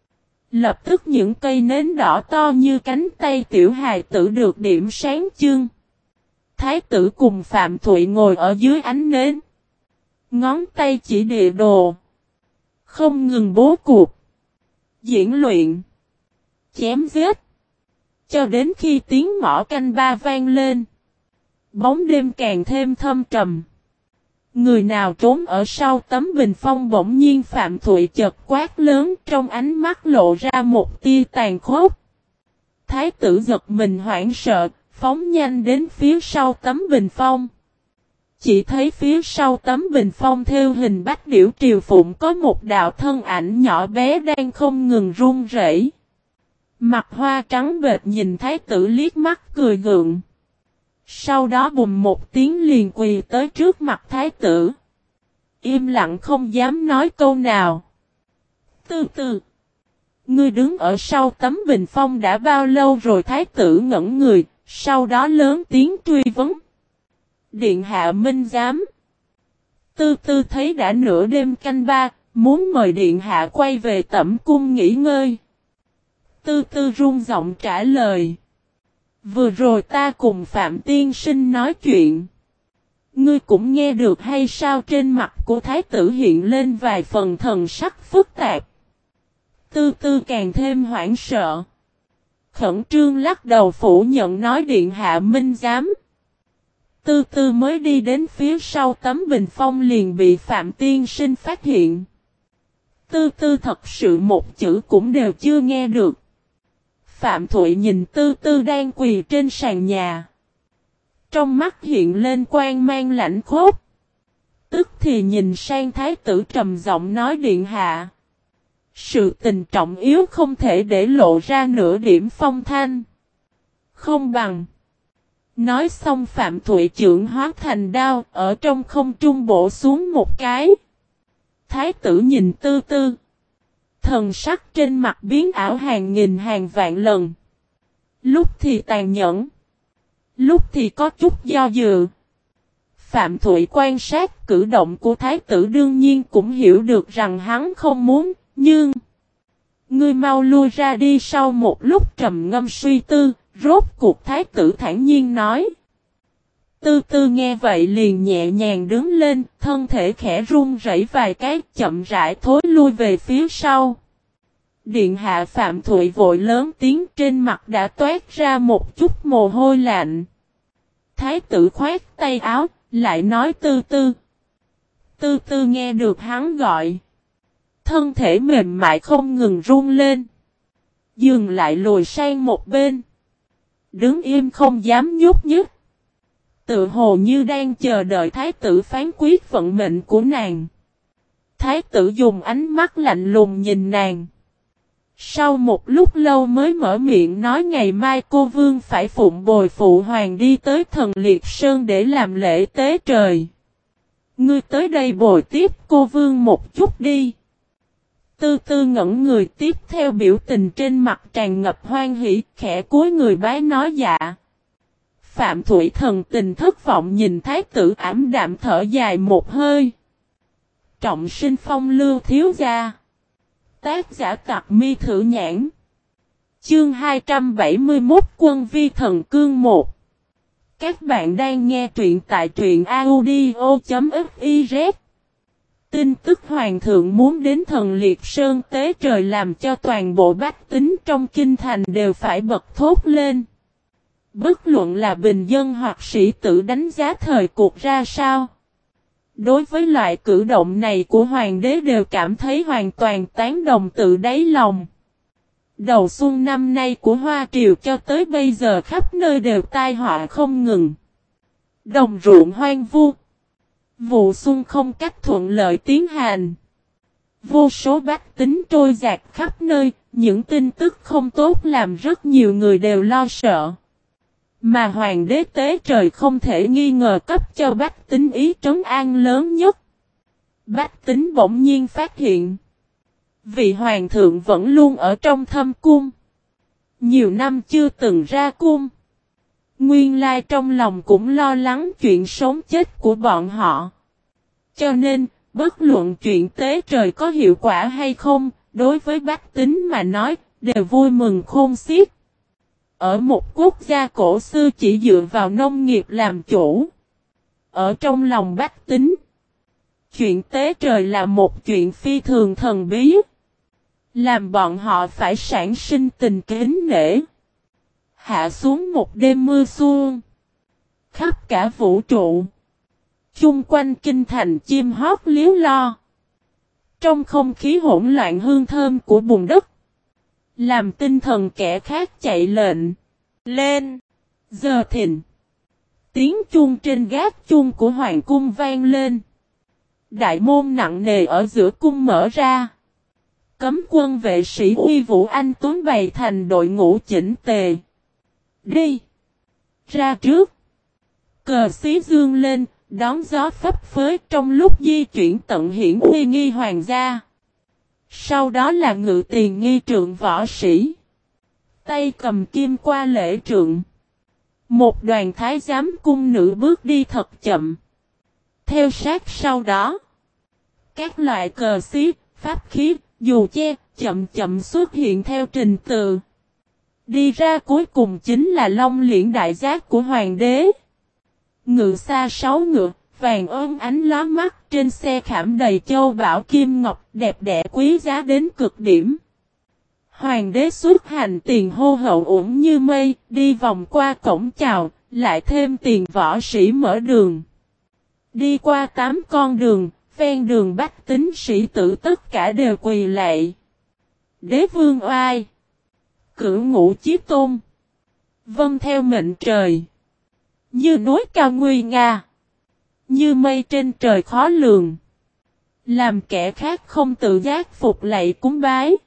Lập tức những cây nến đỏ to như cánh tay tiểu hài tử được điểm sáng chương. Thái tử cùng Phạm Thụy ngồi ở dưới ánh nến. Ngón tay chỉ địa đồ. Không ngừng bố cục. Diễn luyện. Chém giết. Cho đến khi tiếng mõ canh ba vang lên. Bóng đêm càng thêm thâm trầm. Người nào trốn ở sau tấm bình phong bỗng nhiên Phạm Thụy chợt quát lớn trong ánh mắt lộ ra một tia tàn khốc. Thái tử giật mình hoảng sợ, phóng nhanh đến phía sau tấm bình phong. Chỉ thấy phía sau tấm bình phong theo hình bách điểu triều phụng có một đạo thân ảnh nhỏ bé đang không ngừng run rẩy. Mặt hoa trắng bệch nhìn thái tử liếc mắt cười gượng. Sau đó bùm một tiếng liền quỳ tới trước mặt thái tử. Im lặng không dám nói câu nào. Từ từ. Ngươi đứng ở sau tấm bình phong đã bao lâu rồi thái tử ngẩn người, sau đó lớn tiếng truy vấn. Điện hạ minh giám. Từ từ thấy đã nửa đêm canh ba, muốn mời điện hạ quay về tẩm cung nghỉ ngơi. Từ từ run giọng trả lời. Vừa rồi ta cùng Phạm Tiên Sinh nói chuyện. Ngươi cũng nghe được hay sao? Trên mặt của thái tử hiện lên vài phần thần sắc phức tạp. Từ từ càng thêm hoảng sợ. Khẩn trương lắc đầu phủ nhận nói điện hạ minh giám. Từ từ mới đi đến phía sau tấm bình phong liền bị Phạm Tiên Sinh phát hiện. Từ từ thật sự một chữ cũng đều chưa nghe được. Phạm Thụy nhìn Tư Tư đang quỳ trên sàn nhà. Trong mắt hiện lên quang mang lạnh khốc. Tức thì nhìn sang thái tử trầm giọng nói điện hạ. Sự tình trọng yếu không thể để lộ ra nửa điểm phong thanh. Không bằng. Nói xong Phạm Thụy chưởng hóa thành đao ở trong không trung bổ xuống một cái. Thái tử nhìn Tư Tư. Thần sắc trên mặt biến ảo hàng nghìn hàng vạn lần. Lúc thì tàn nhẫn. Lúc thì có chút do dự. Phạm Thụy quan sát cử động của thái tử đương nhiên cũng hiểu được rằng hắn không muốn, nhưng... Ngươi mau lui ra đi. Sau một lúc trầm ngâm suy tư, rốt cuộc thái tử thản nhiên nói. Tư Tư nghe vậy liền nhẹ nhàng đứng lên, thân thể khẽ run rẩy vài cái, chậm rãi thối lui về phía sau. Điện hạ Phạm Thụy vội lớn tiếng, trên mặt đã toát ra một chút mồ hôi lạnh. Thái tử khoát tay áo, lại nói Tư Tư. Tư Tư nghe được hắn gọi. Thân thể mềm mại không ngừng run lên. Dừng lại lùi sang một bên. Đứng im không dám nhúc nhích. Tự hồ như đang chờ đợi thái tử phán quyết vận mệnh của nàng. Thái tử dùng ánh mắt lạnh lùng nhìn nàng. Sau một lúc lâu mới mở miệng nói ngày mai cô Vương phải phụng bồi phụ hoàng đi tới Thần Liệt Sơn để làm lễ tế trời. Ngươi tới đây bồi tiếp cô Vương một chút đi. Tư Tư ngẩn người, tiếp theo biểu tình trên mặt tràn ngập hoan hỉ, khẽ cúi người bái nói dạ. Phạm Thủy thần tình thất vọng nhìn thái tử ảm đạm thở dài một hơi. Trọng sinh phong lưu thiếu gia. Tác giả Tặc Mi Thử Nhãn. Chương 271 Quân Vi Thần Cương 1. Các bạn đang nghe truyện tại truyện audio.fiz. Tin tức hoàng thượng muốn đến thần liệt sơn tế trời làm cho toàn bộ bách tính trong kinh thành đều phải bật thốt lên. Bất luận là bình dân hoặc sĩ tử đánh giá thời cuộc ra sao. Đối với loại cử động này của hoàng đế đều cảm thấy hoàn toàn tán đồng tự đáy lòng. Đầu xuân năm nay của Hoa Triều cho tới bây giờ khắp nơi đều tai họa không ngừng. Đồng ruộng hoang vu. Vụ xuân không cách thuận lợi tiến hành. Vô số bách tính trôi dạt khắp nơi, những tin tức không tốt làm rất nhiều người đều lo sợ. Mà hoàng đế tế trời không thể nghi ngờ cấp cho bách tính ý trấn an lớn nhất. Bách tính bỗng nhiên phát hiện. Vị hoàng thượng vẫn luôn ở trong thâm cung. Nhiều năm chưa từng ra cung. Nguyên lai trong lòng cũng lo lắng chuyện sống chết của bọn họ. Cho nên, bất luận chuyện tế trời có hiệu quả hay không, đối với bách tính mà nói, đều vui mừng khôn xiết. Ở một quốc gia cổ xưa chỉ dựa vào nông nghiệp làm chủ. Ở trong lòng bách tính, chuyện tế trời là một chuyện phi thường thần bí. Làm bọn họ phải sản sinh tình kính nể. Hạ xuống một đêm mưa xuân. Khắp cả vũ trụ. Chung quanh kinh thành chim hót líu lo. Trong không khí hỗn loạn hương thơm của bùn đất. Làm tinh thần kẻ khác chạy lệnh. Lên. Giờ thìn. Tiếng chuông trên gác chuông của hoàng cung vang lên. Đại môn nặng nề ở giữa cung mở ra. Cấm quân vệ sĩ uy vũ anh tuấn bày thành đội ngũ chỉnh tề. Đi. Ra trước. Cờ xí dương lên, đón gió phấp phới trong lúc di chuyển tận hiển uy nghi hoàng gia. Sau đó là ngự tiền nghi trượng võ sĩ. Tay cầm kim qua lễ trượng. Một đoàn thái giám cung nữ bước đi thật chậm. Theo sát sau đó. Các loại cờ xí, pháp khí, dù che, chậm chậm xuất hiện theo trình tự. Đi ra cuối cùng chính là long liễn đại giác của hoàng đế. Ngự xa 6 ngựa, vàng ôm ánh lóa mắt trên xe khảm đầy châu bảo kim ngọc đẹp đẽ quý giá đến cực điểm. Hoàng đế xuất hành tiền hô hậu ủng như mây, đi vòng qua cổng chào, lại thêm tiền võ sĩ mở đường. Đi qua 8 con đường, ven đường bách tính sĩ tử tất cả đều quỳ lạy. Đế vương oai. Cửu ngũ chí tôn. Vâng theo mệnh trời. Như núi cao nguy nga. Như mây trên trời khó lường. Làm kẻ khác không tự giác phục lạy cúng bái.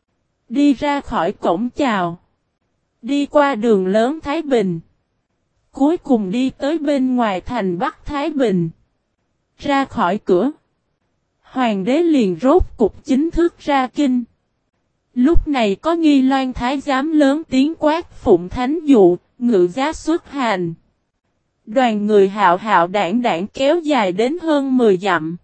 Đi ra khỏi cổng chào. Đi qua đường lớn Thái Bình. Cuối cùng đi tới bên ngoài thành Bắc Thái Bình. Ra khỏi cửa. Hoàng đế liền rốt cục chính thức ra kinh. Lúc này có Nghi Loan thái giám lớn tiếng quát phụng thánh dụ, ngự giá xuất hành. Đoàn người hạo hạo đảng đảng kéo dài đến hơn 10 dặm.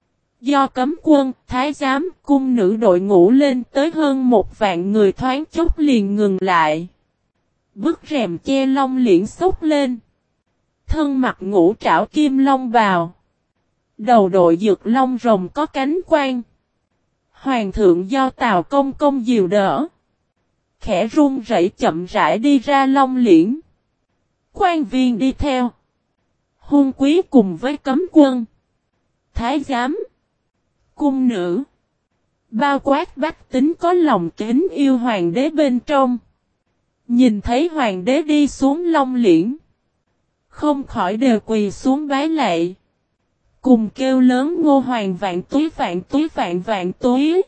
Do cấm quân, thái giám, cung nữ đội ngũ lên tới hơn 1 vạn người thoáng chốc liền ngừng lại. Bức rèm che long liễn xốc lên. Thân mặt ngũ trảo kim long bào. Đầu đội dược long rồng có cánh quang. Hoàng thượng do Tào Công Công dìu đỡ. Khẽ run rẩy chậm rãi đi ra long liễn. Quan viên đi theo. Hôn quý cùng với cấm quân. Thái giám. Cung nữ. Bao quát bách tính có lòng kính yêu hoàng đế bên trong. Nhìn thấy hoàng đế đi xuống long liễn. Không khỏi đều quỳ xuống bái lạy. Cùng kêu lớn ngô hoàng vạn túi vạn túi vạn vạn túi.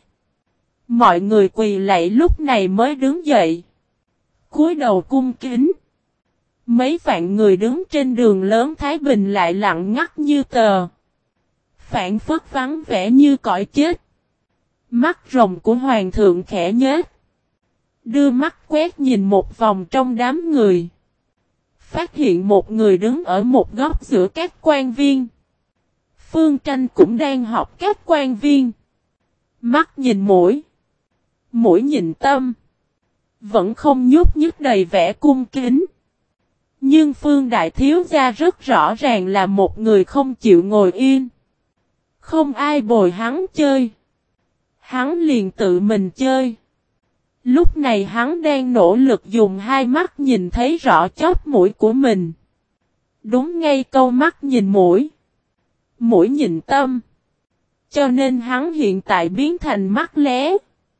Mọi người quỳ lạy lúc này mới đứng dậy. Cúi đầu cung kính. Mấy vạn người đứng trên đường lớn Thái Bình lại lặng ngắt như tờ. Phản phất vắng vẻ như cõi chết. Mắt rồng của hoàng thượng khẽ nhếch. Đưa mắt quét nhìn một vòng trong đám người. Phát hiện một người đứng ở một góc giữa các quan viên. Phương Tranh cũng đang học các quan viên. Mắt nhìn mũi. Mũi nhìn tâm. Vẫn không nhúc nhích đầy vẻ cung kính. Nhưng Phương Đại Thiếu Gia rất rõ ràng là một người không chịu ngồi yên. Không ai bồi hắn chơi. Hắn liền tự mình chơi. Lúc này hắn đang nỗ lực dùng hai mắt nhìn thấy rõ chóp mũi của mình. Đúng ngay câu mắt nhìn mũi. Mũi nhìn tâm. Cho nên hắn hiện tại biến thành mắt lé.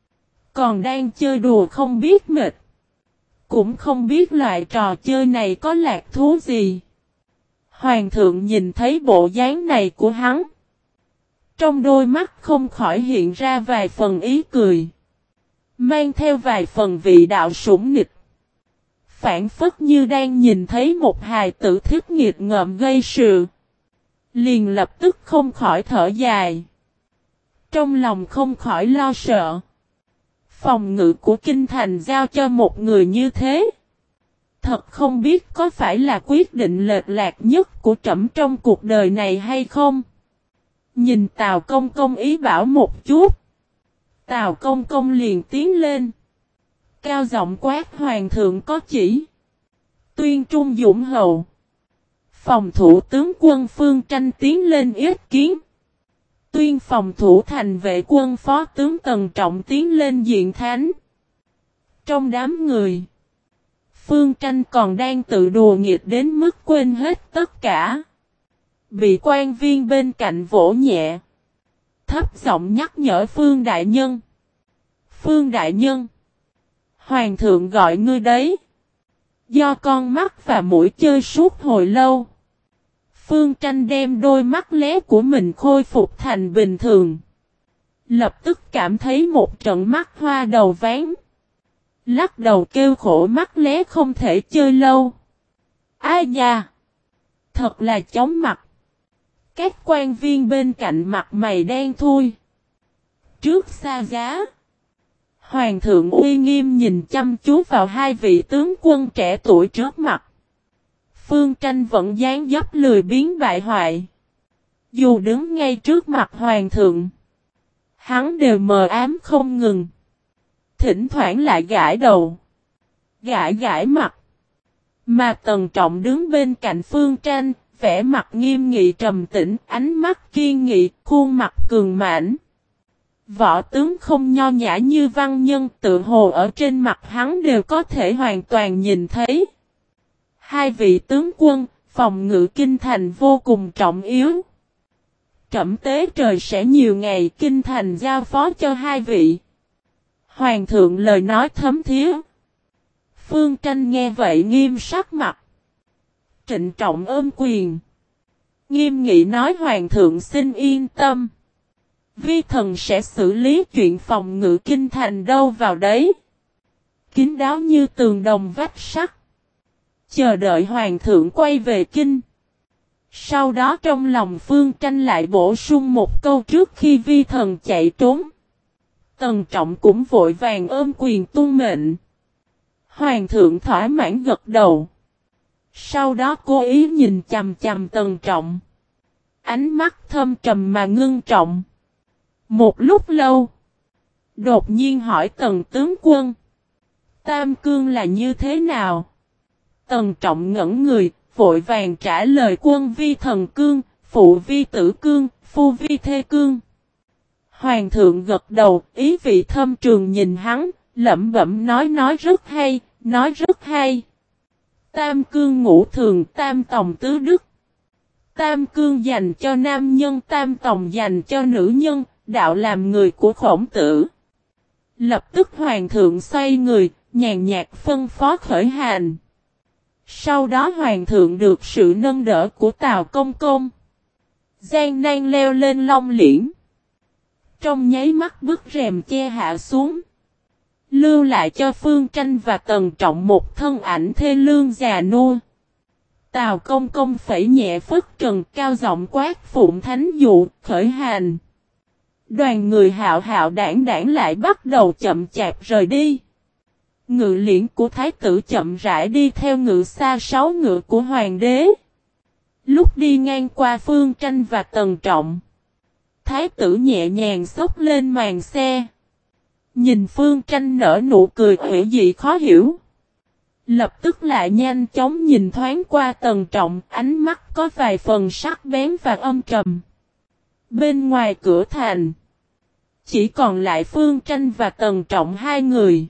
Còn đang chơi đùa không biết mệt. Cũng không biết loại trò chơi này có lạc thú gì. Hoàng thượng nhìn thấy bộ dáng này của hắn. Trong đôi mắt không khỏi hiện ra vài phần ý cười. Mang theo vài phần vị đạo sủng nịch. Phản phất như đang nhìn thấy một hài tử thích nghiệt ngợm gây sự. Liền lập tức không khỏi thở dài. Trong lòng không khỏi lo sợ. Phòng ngự của kinh thành giao cho một người như thế. Thật không biết có phải là quyết định lệch lạc nhất của trẫm trong cuộc đời này hay không? Nhìn Tào Công Công ý bảo một chút. Tào Công Công liền tiến lên. Cao giọng quát hoàng thượng có chỉ. Tuyên Trung Dũng Hầu. Phòng thủ tướng quân Phương Tranh tiến lên yết kiến. Tuyên phòng thủ thành vệ quân phó tướng Tần Trọng tiến lên diện thánh. Trong đám người, Phương Tranh còn đang tự đùa nghịch đến mức quên hết tất cả. Bị quan viên bên cạnh vỗ nhẹ. Thấp giọng nhắc nhở Phương Đại Nhân. Phương Đại Nhân. Hoàng thượng gọi ngươi đấy. Do con mắt và mũi chơi suốt hồi lâu. Phương Tranh đem đôi mắt lé của mình khôi phục thành bình thường. Lập tức cảm thấy một trận mắt hoa đầu ván. Lắc đầu kêu khổ mắt lé không thể chơi lâu. Ai nha! Thật là chóng mặt. Các quan viên bên cạnh mặt mày đen thui. Trước xa giá. Hoàng thượng uy nghiêm nhìn chăm chú vào hai vị tướng quân trẻ tuổi trước mặt. Phương Tranh vẫn dáng dấp lười biếng bại hoại. Dù đứng ngay trước mặt hoàng thượng. Hắn đều mờ ám không ngừng. Thỉnh thoảng lại gãi đầu. Gãi mặt. Mà Tần Trọng đứng bên cạnh Phương Tranh. Vẻ mặt nghiêm nghị trầm tĩnh. Ánh mắt kiên nghị. Khuôn mặt cường mãnh. Võ tướng không nho nhã như văn nhân. Tự hồ ở trên mặt hắn đều có thể hoàn toàn nhìn thấy. Hai vị tướng quân, phòng ngự kinh thành vô cùng trọng yếu. Trẫm tế trời sẽ nhiều ngày kinh thành giao phó cho hai vị. Hoàng thượng lời nói thấm thía. Phương Tranh nghe vậy nghiêm sắc mặt. Trịnh trọng ôm quyền. Nghiêm nghị nói hoàng thượng xin yên tâm. Vi thần sẽ xử lý chuyện phòng ngự kinh thành đâu vào đấy. Kín đáo như tường đồng vách sắt. Chờ đợi hoàng thượng quay về kinh. Sau đó trong lòng Phương Tranh lại bổ sung một câu trước khi vi thần chạy trốn. Tần Trọng cũng vội vàng ôm quyền tuân mệnh. Hoàng thượng thỏa mãn gật đầu. Sau đó cố ý nhìn chằm chằm Tần Trọng. Ánh mắt thâm trầm mà ngưng trọng. Một lúc lâu. Đột nhiên hỏi Tần tướng quân. Tam cương là như thế nào? Tần Trọng ngẩn người, vội vàng trả lời quân vi thần cương, phụ vi tử cương, phu vi thê cương. Hoàng thượng gật đầu, ý vị thâm trường nhìn hắn, lẩm bẩm nói rất hay, nói rất hay. Tam cương ngũ thường, tam tòng tứ đức. Tam cương dành cho nam nhân, tam tòng dành cho nữ nhân, đạo làm người của Khổng Tử. Lập tức hoàng thượng xoay người, nhàn nhạt phân phó khởi hành. Sau đó hoàng thượng được sự nâng đỡ của Tào Công Công. Gian nan leo lên long liễn. Trong nháy mắt bức rèm che hạ xuống. Lưu lại cho Phương Tranh và Tần Trọng một thân ảnh thê lương già nua. Tào Công Công phẩy nhẹ phất trần cao giọng quát phụng thánh dụ khởi hành. Đoàn người hạo hạo đảng đảng lại bắt đầu chậm chạp rời đi. Ngự liễn của thái tử chậm rãi đi theo ngự xa 6 ngựa của hoàng đế. Lúc đi ngang qua Phương Tranh và Tần Trọng, thái tử nhẹ nhàng xốc lên màn xe. Nhìn Phương Tranh nở nụ cười ủy dị khó hiểu. Lập tức lại nhanh chóng nhìn thoáng qua Tần Trọng, ánh mắt có vài phần sắc bén và âm trầm. Bên ngoài cửa thành, chỉ còn lại Phương Tranh và Tần Trọng hai người.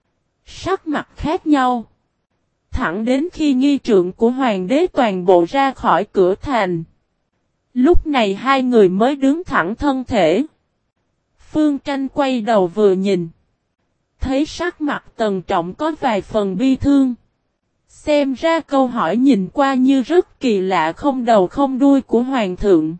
Sắc mặt khác nhau. Thẳng đến khi nghi trượng của hoàng đế toàn bộ ra khỏi cửa thành. Lúc này hai người mới đứng thẳng thân thể. Phương Tranh quay đầu vừa nhìn. Thấy sắc mặt Tần Trọng có vài phần bi thương. Xem ra câu hỏi nhìn qua như rất kỳ lạ không đầu không đuôi của hoàng thượng.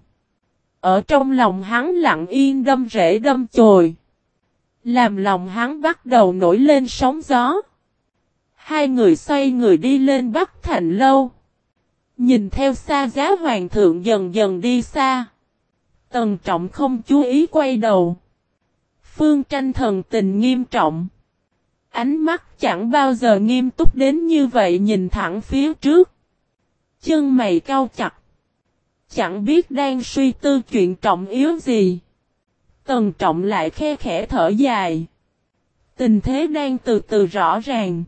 Ở trong lòng hắn lặng yên đâm rễ đâm chồi. Làm lòng hắn bắt đầu nổi lên sóng gió. Hai người xoay người đi lên Bắc Thành lâu. Nhìn theo xa giá hoàng thượng dần dần đi xa. Tần Trọng không chú ý quay đầu. Phương Tranh thần tình nghiêm trọng. Ánh mắt chẳng bao giờ nghiêm túc đến như vậy nhìn thẳng phía trước. Chân mày cau chặt. Chẳng biết đang suy tư chuyện trọng yếu gì. Tần Trọng lại khe khẽ thở dài. Tình thế đang từ từ rõ ràng.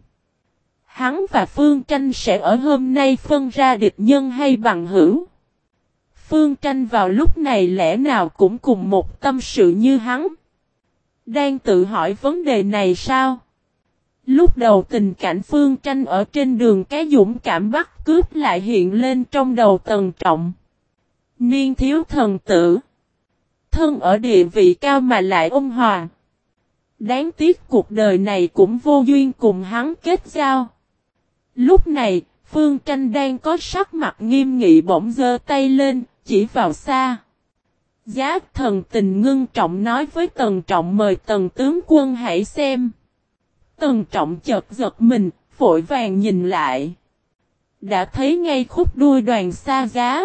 Hắn và Phương Tranh sẽ ở hôm nay phân ra địch nhân hay bằng hữu. Phương Tranh vào lúc này lẽ nào cũng cùng một tâm sự như hắn. Đang tự hỏi vấn đề này sao? Lúc đầu tình cảnh Phương Tranh ở trên đường cái dũng cảm bắt cướp lại hiện lên trong đầu Tần Trọng. Niên thiếu thần tử. Thân ở địa vị cao mà lại ôn hòa. Đáng tiếc cuộc đời này cũng vô duyên cùng hắn kết giao. Lúc này, Phương Tranh đang có sắc mặt nghiêm nghị bỗng giơ tay lên, chỉ vào xa. Giá thần tình ngưng trọng nói với Tần Trọng mời Tần tướng quân hãy xem. Tần Trọng chợt giật mình, vội vàng nhìn lại. Đã thấy ngay khúc đuôi đoàn xa giá.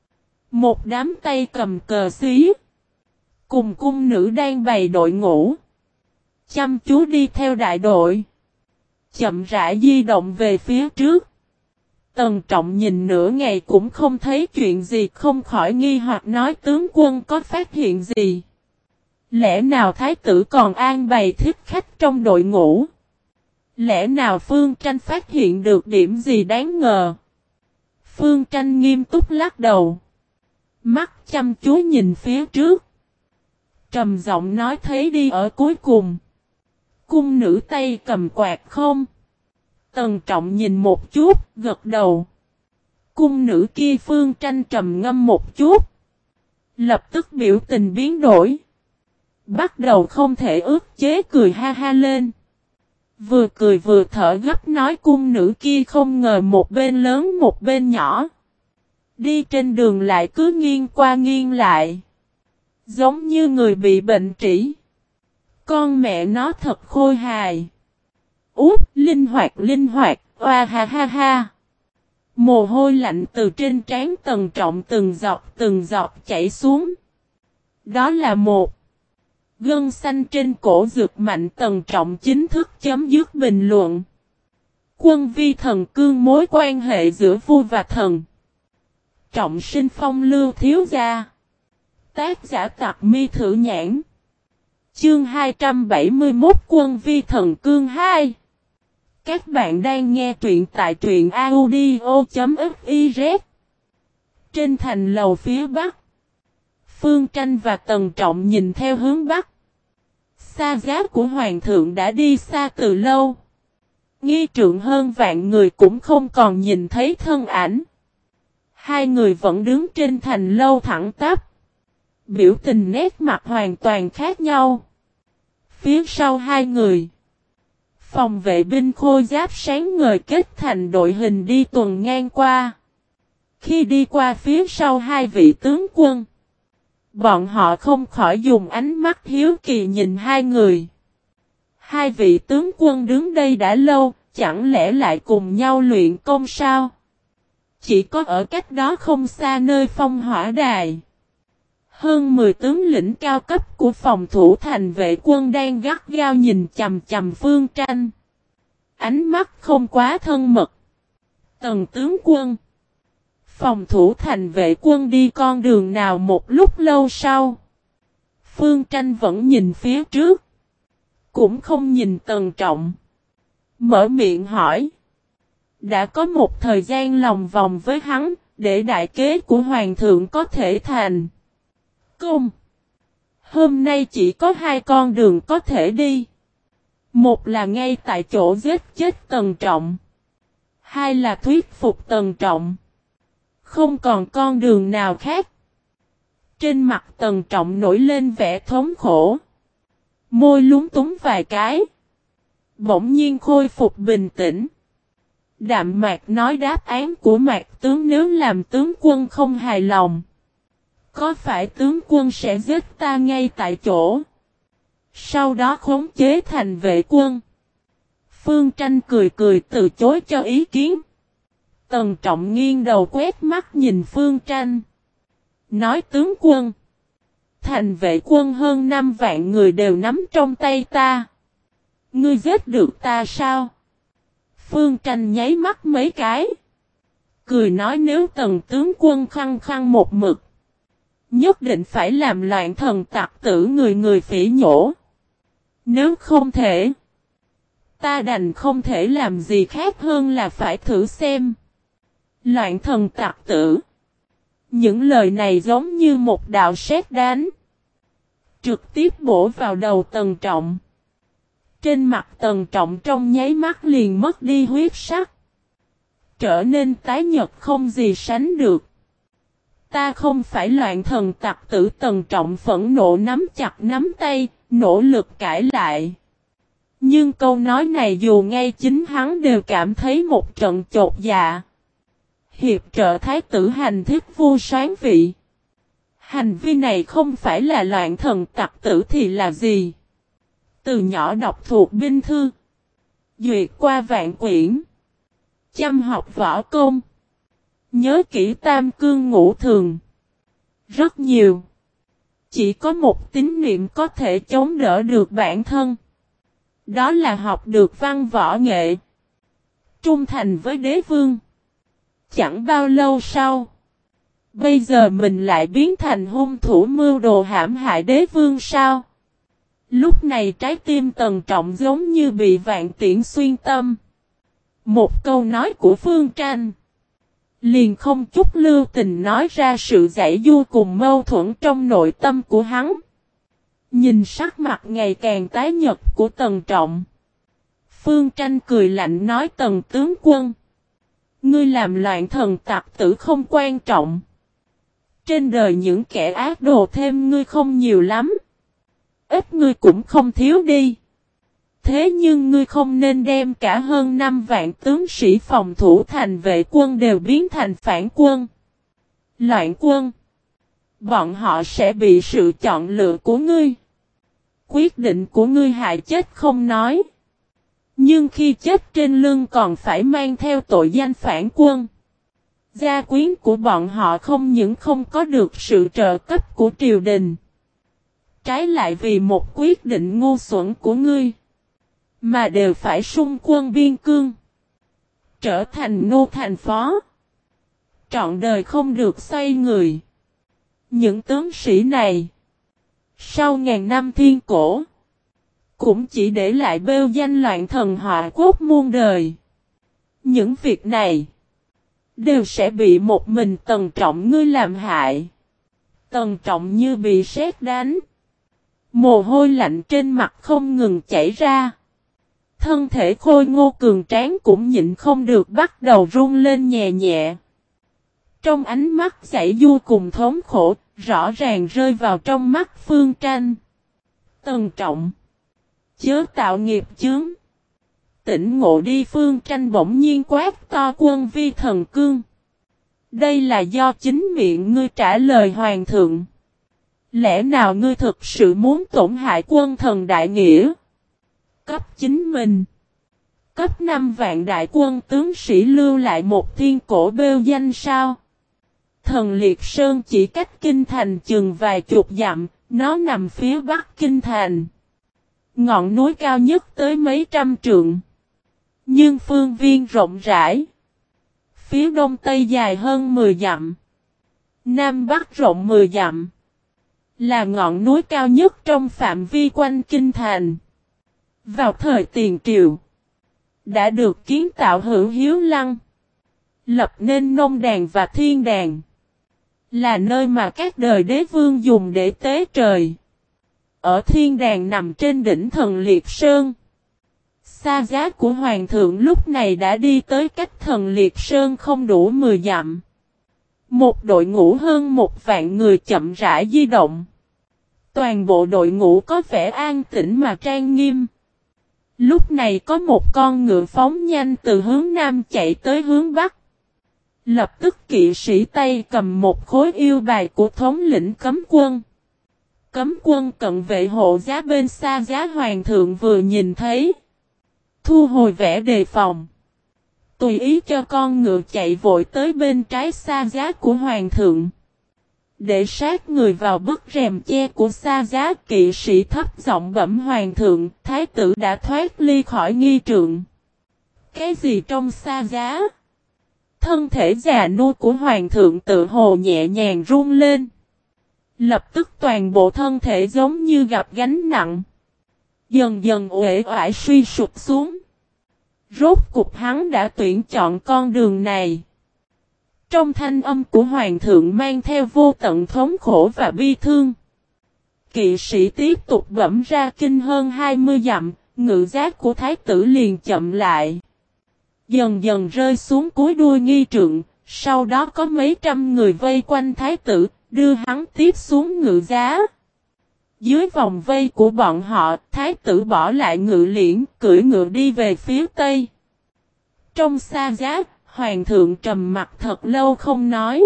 Một đám tay cầm cờ xí. Cùng cung nữ đang bày đội ngũ. Chăm chú đi theo đại đội. Chậm rãi di động về phía trước. Tần Trọng nhìn nửa ngày cũng không thấy chuyện gì, không khỏi nghi hoặc nói tướng quân có phát hiện gì. Lẽ nào thái tử còn an bày thích khách trong đội ngũ? Lẽ nào Phương Tranh phát hiện được điểm gì đáng ngờ? Phương Tranh nghiêm túc lắc đầu. Mắt chăm chú nhìn phía trước. Trầm giọng nói thấy đi ở cuối cùng. Cung nữ tay cầm quạt không? Tần Trọng nhìn một chút, gật đầu. Cung nữ kia Phương Tranh trầm ngâm một chút. Lập tức biểu tình biến đổi. Bắt đầu không thể ức chế cười ha ha lên. Vừa cười vừa thở gấp nói cung nữ kia không ngờ một bên lớn một bên nhỏ. Đi trên đường lại cứ nghiêng qua nghiêng lại. Giống như người bị bệnh trĩ. Con mẹ nó thật khôi hài. Út, linh hoạt, oa ha ha ha. Mồ hôi lạnh từ trên trán Tần Trọng từng giọt chảy xuống. Đó là một. Gân xanh trên cổ rực mạnh Tần Trọng chính thức chấm dứt bình luận. Quân vi thần cương mối quan hệ giữa vua và thần. Trọng sinh phong lưu thiếu gia. Tác giả Tặc Mi Thử Nhãn. Chương 271 Quân vi thần cương 2. Các bạn đang nghe truyện tại truyện audio.fiz. Trên thành lầu phía bắc. Phương Tranh và Tần Trọng nhìn theo hướng bắc. Xa giá của hoàng thượng đã đi xa từ lâu. Nghi trượng hơn vạn người cũng không còn nhìn thấy thân ảnh. Hai người vẫn đứng trên thành lâu thẳng tắp. Biểu tình nét mặt hoàn toàn khác nhau. Phía sau hai người. Phòng vệ binh khôi giáp sáng ngời kết thành đội hình đi tuần ngang qua. Khi đi qua phía sau hai vị tướng quân. Bọn họ không khỏi dùng ánh mắt hiếu kỳ nhìn hai người. Hai vị tướng quân đứng đây đã lâu, chẳng lẽ lại cùng nhau luyện công sao? Chỉ có ở cách đó không xa nơi phong hỏa đài. Hơn 10 tướng lĩnh cao cấp của phòng thủ thành vệ quân đang gắt gao nhìn chằm chằm Phương Tranh. Ánh mắt không quá thân mật. Tần tướng quân. Phòng thủ thành vệ quân đi con đường nào một lúc lâu sau. Phương Tranh vẫn nhìn phía trước. Cũng không nhìn Tần Trọng. Mở miệng hỏi. Đã có một thời gian lòng vòng với hắn, để đại kế của Hoàng thượng có thể thành công. Hôm nay chỉ có hai con đường có thể đi. Một là ngay tại chỗ giết chết Tần Trọng. Hai là thuyết phục Tần Trọng. Không còn con đường nào khác. Trên mặt Tần Trọng nổi lên vẻ thống khổ. Môi lúng túng vài cái. Bỗng nhiên khôi phục bình tĩnh. Đạm Mạc nói đáp án của Mạc tướng nếu làm tướng quân không hài lòng. Có phải tướng quân sẽ giết ta ngay tại chỗ? Sau đó khống chế thành vệ quân. Phương Tranh cười cười từ chối cho ý kiến. Tần Trọng nghiêng đầu quét mắt nhìn Phương Tranh. Nói tướng quân. Thành vệ quân hơn 5 vạn người đều nắm trong tay ta. Ngươi giết được ta sao? Phương Tranh nháy mắt mấy cái. Cười nói nếu Tần tướng quân khăng khăng một mực. Nhất định phải làm loạn thần tặc tử người người phỉ nhổ. Nếu không thể. Ta đành không thể làm gì khác hơn là phải thử xem. Loạn thần tặc tử. Những lời này giống như một đạo sét đánh. Trực tiếp bổ vào đầu Tần Trọng. Trên mặt Tần Trọng trong nháy mắt liền mất đi huyết sắc. Trở nên tái nhợt không gì sánh được. Ta không phải loạn thần tặc tử. Tần Trọng phẫn nộ nắm chặt nắm tay, nỗ lực cãi lại. Nhưng câu nói này dù ngay chính hắn đều cảm thấy một trận chột dạ. Hiệp trợ thái tử hành thích vua soán vị. Hành vi này không phải là loạn thần tặc tử thì là gì? Từ nhỏ đọc thuộc binh thư. Duyệt qua vạn quyển. Chăm học võ công. Nhớ kỹ tam cương ngũ thường. Rất nhiều. Chỉ có một tín niệm có thể chống đỡ được bản thân. Đó là học được văn võ nghệ. Trung thành với đế vương. Chẳng bao lâu sau. Bây giờ mình lại biến thành hung thủ mưu đồ hãm hại đế vương sao? Lúc này trái tim Tần Trọng giống như bị vạn tiễn xuyên tâm. Một câu nói của Phương Tranh. Liền không chút lưu tình nói ra sự giải du cùng mâu thuẫn trong nội tâm của hắn. Nhìn sắc mặt ngày càng tái nhợt của Tần Trọng. Phương Tranh cười lạnh nói Tần tướng quân. Ngươi làm loạn thần tặc tử không quan trọng. Trên đời những kẻ ác đồ thêm ngươi không nhiều lắm. Ít ngươi cũng không thiếu đi. Thế nhưng ngươi không nên đem cả hơn 5 vạn tướng sĩ phòng thủ thành vệ quân đều biến thành phản quân. Loạn quân. Bọn họ sẽ bị sự chọn lựa của ngươi. Quyết định của ngươi hại chết không nói. Nhưng khi chết trên lưng còn phải mang theo tội danh phản quân. Gia quyến của bọn họ không những không có được sự trợ cấp của triều đình. Trái lại vì một quyết định ngu xuẩn của ngươi. Mà đều phải xung quân biên cương. Trở thành nô thành phó. Trọn đời không được xoay người. Những tướng sĩ này. Sau ngàn năm thiên cổ. Cũng chỉ để lại bêu danh loạn thần họa quốc muôn đời. Những việc này. Đều sẽ bị một mình Tần Trọng ngươi làm hại. Tần Trọng như bị sét đánh. Mồ hôi lạnh trên mặt không ngừng chảy ra. Thân thể khôi ngô cường tráng cũng nhịn không được bắt đầu run lên nhẹ nhẹ. Trong ánh mắt giải du cùng thống khổ, rõ ràng rơi vào trong mắt Phương Tranh. Tần Trọng. Chớ tạo nghiệp chướng. Tỉnh ngộ đi. Phương Tranh bỗng nhiên quát to quân vi thần cương. Đây là do chính miệng ngươi trả lời hoàng thượng. Lẽ nào ngươi thực sự muốn tổn hại quân thần đại nghĩa? Cấp chính mình. Cấp 5 vạn đại quân tướng sĩ lưu lại một thiên cổ bêu danh sao? Thần Liệt Sơn chỉ cách kinh thành chừng vài chục dặm, nó nằm phía bắc kinh thành. Ngọn núi cao nhất tới mấy trăm trượng. Nhưng phương viên rộng rãi. Phía đông tây dài hơn 10 dặm. Nam bắc rộng 10 dặm. Là ngọn núi cao nhất trong phạm vi quanh kinh thành. Vào thời Tiền Triệu, đã được kiến tạo Hữu Hiếu Lăng, lập nên Nông Đàn và Thiên Đàn, là nơi mà các đời đế vương dùng để tế trời. Ở Thiên Đàn nằm trên đỉnh Thần Liệt Sơn. Xa giá của Hoàng thượng lúc này đã đi tới cách Thần Liệt Sơn không đủ 10 dặm. Một đội ngũ hơn 1 vạn người chậm rãi di động. Toàn bộ đội ngũ có vẻ an tĩnh mà trang nghiêm. Lúc này có một con ngựa phóng nhanh từ hướng nam chạy tới hướng bắc. Lập tức kỵ sĩ tay cầm một khối yêu bài của thống lĩnh cấm quân. Cấm quân cận vệ hộ giá bên xa giá Hoàng thượng vừa nhìn thấy. Thu hồi vẻ đề phòng. Tùy ý cho con ngựa chạy vội tới bên trái xa giá của Hoàng thượng. Để sát người vào bức rèm che của xa giá, kỵ sĩ thấp giọng bẩm Hoàng thượng, thái tử đã thoát ly khỏi nghi trượng. Cái gì trong xa giá? Thân thể già nua của Hoàng thượng tự hồ nhẹ nhàng run lên. Lập tức toàn bộ thân thể giống như gặp gánh nặng. Dần dần uể oải suy sụp xuống. Rốt cục hắn đã tuyển chọn con đường này. Trong thanh âm của Hoàng thượng mang theo vô tận thống khổ và bi thương. Kỵ sĩ tiếp tục bẩm ra kinh hơn 20 dặm, ngự giác của thái tử liền chậm lại. Dần dần rơi xuống cuối đuôi nghi trượng, sau đó có mấy trăm người vây quanh thái tử, đưa hắn tiếp xuống ngự giá. Dưới vòng vây của bọn họ, thái tử bỏ lại ngự liễn, cưỡi ngựa đi về phía tây. Trong xa giá, Hoàng thượng trầm mặt thật lâu không nói.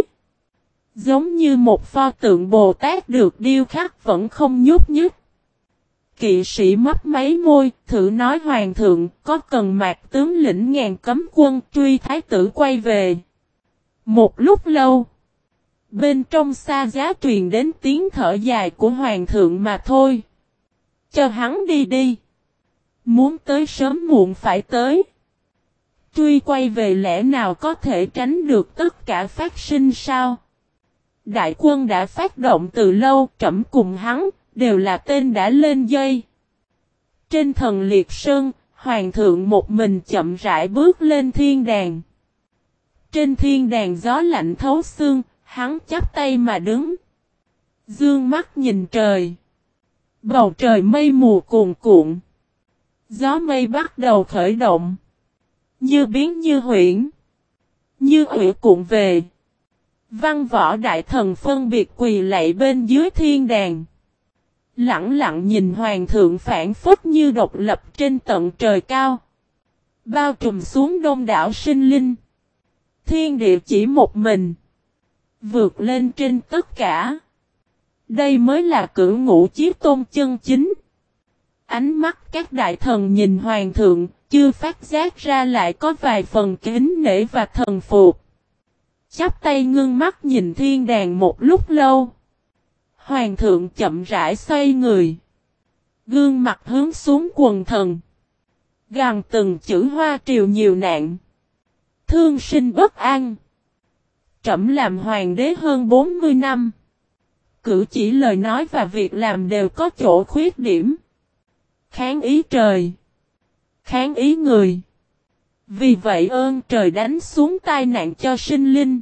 Giống như một pho tượng Bồ Tát được điêu khắc vẫn không nhúc nhích. Kỵ sĩ mấp máy môi, thử nói Hoàng thượng, có cần Mạc tướng lĩnh ngàn cấm quân truy thái tử quay về. Một lúc lâu, bên trong xa giá truyền đến tiếng thở dài của Hoàng thượng mà thôi. Cho hắn đi đi. Muốn tới sớm muộn phải tới. Truy quay về lẽ nào có thể tránh được tất cả phát sinh sao? Đại quân đã phát động từ lâu, trẫm cùng hắn, đều là tên đã lên dây. Trên Thần Liệt Sơn, Hoàng thượng một mình chậm rãi bước lên thiên đàng. Trên thiên đàng gió lạnh thấu xương, hắn chắp tay mà đứng. Dương mắt nhìn trời. Bầu trời mây mù cuồn cuộn. Gió mây bắt đầu khởi động. Như biến như huyễn. Như huyễn cuộn về. Văn võ đại thần phân biệt quỳ lạy bên dưới thiên đàng. Lặng lặng nhìn Hoàng thượng phản phất như độc lập trên tận trời cao. Bao trùm xuống đông đảo sinh linh. Thiên địa chỉ một mình. Vượt lên trên tất cả. Đây mới là cửu ngũ chí tôn chân chính. Ánh mắt các đại thần nhìn Hoàng thượng, chưa phát giác ra lại có vài phần kính nể và thần phục. Chắp tay ngưng mắt nhìn thiên đàng một lúc lâu. Hoàng thượng chậm rãi xoay người. Gương mặt hướng xuống quần thần. Gằn từng chữ Hoa triều nhiều nạn. Thương sinh bất an. Trẫm làm hoàng đế hơn 40 năm. Cử chỉ lời nói và việc làm đều có chỗ khuyết điểm. Kháng ý trời. Kháng ý người. Vì vậy ơn trời đánh xuống tai nạn cho sinh linh.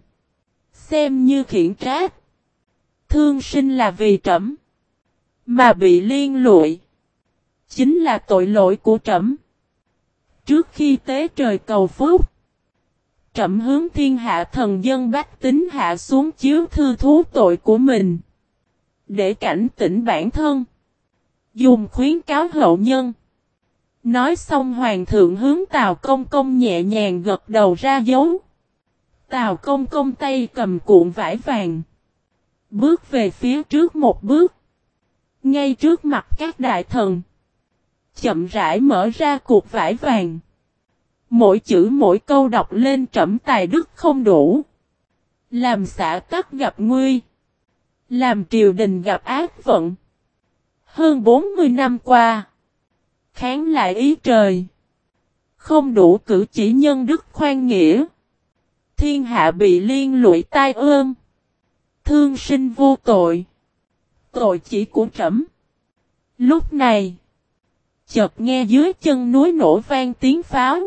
Xem như khiển trách. Thương sinh là vì trẫm. Mà bị liên lụy. Chính là tội lỗi của trẫm. Trước khi tế trời cầu phúc. Trẫm hướng thiên hạ thần dân bách tính hạ xuống chiếu thư thú tội của mình. Để cảnh tỉnh bản thân. Dùng khuyến cáo hậu nhân. Nói xong Hoàng thượng hướng Tào Công Công nhẹ nhàng gật đầu ra dấu. Tào Công Công tay cầm cuộn vải vàng. Bước về phía trước một bước. Ngay trước mặt các đại thần. Chậm rãi mở ra cuộc vải vàng. Mỗi chữ mỗi câu đọc lên trẫm tài đức không đủ. Làm xã tắc gặp nguy. Làm triều đình gặp ác vận. Hơn 40 năm qua. Kháng lại ý trời. Không đủ cử chỉ nhân đức khoan nghĩa. Thiên hạ bị liên lụy tai ương. Thương sinh vô tội. Tội chỉ của trẫm. Lúc này. Chợt nghe dưới chân núi nổ vang tiếng pháo.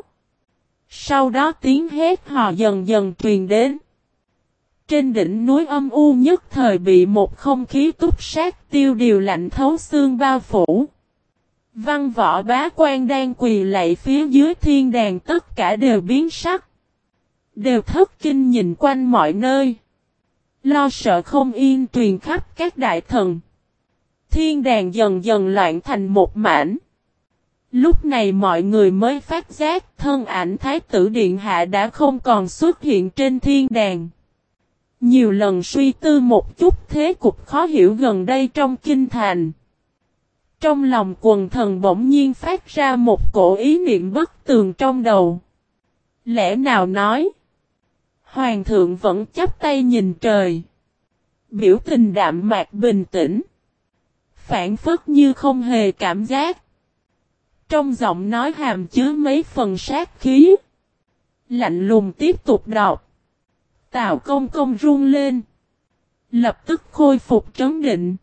Sau đó tiếng hét hò dần dần truyền đến. Trên đỉnh núi âm u nhất thời bị một không khí túc sát tiêu điều lạnh thấu xương bao phủ. Văn Võ Bá Quan đang quỳ lạy phía dưới thiên đàng tất cả đều biến sắc. Đều thất kinh nhìn quanh mọi nơi. Lo sợ không yên truyền khắp các đại thần. Thiên đàng dần dần loạn thành một mảnh. Lúc này mọi người mới phát giác thân ảnh Thái tử Điện Hạ đã không còn xuất hiện trên thiên đàng. Nhiều lần suy tư một chút thế cục khó hiểu gần đây trong kinh thành. Trong lòng quần thần bỗng nhiên phát ra một cổ ý niệm bất tường trong đầu. Lẽ nào nói? Hoàng thượng vẫn chắp tay nhìn trời. Biểu tình đạm mạc bình tĩnh. Phản phất như không hề cảm giác. Trong giọng nói hàm chứa mấy phần sát khí. Lạnh lùng tiếp tục đọc. Tào Công Công run lên. Lập tức khôi phục trấn định.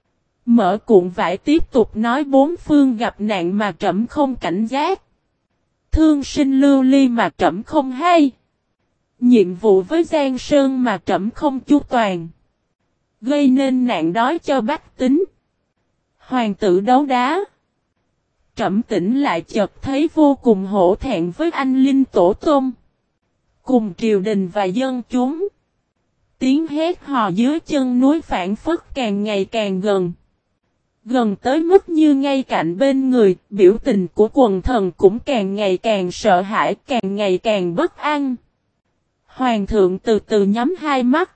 Mở cuộn vải tiếp tục nói bốn phương gặp nạn mà trẫm không cảnh giác. Thương sinh lưu ly mà trẫm không hay. Nhiệm vụ với Giang Sơn mà trẫm không chu toàn. Gây nên nạn đói cho bách tính. Hoàng tử đấu đá. Trẫm tỉnh lại chợt thấy vô cùng hổ thẹn với anh linh tổ tông. Cùng triều đình và dân chúng. Tiếng hét hò dưới chân núi phản phất càng ngày càng gần. Gần tới mức như ngay cạnh bên người, biểu tình của quần thần cũng càng ngày càng sợ hãi, càng ngày càng bất an. Hoàng thượng từ từ nhắm hai mắt.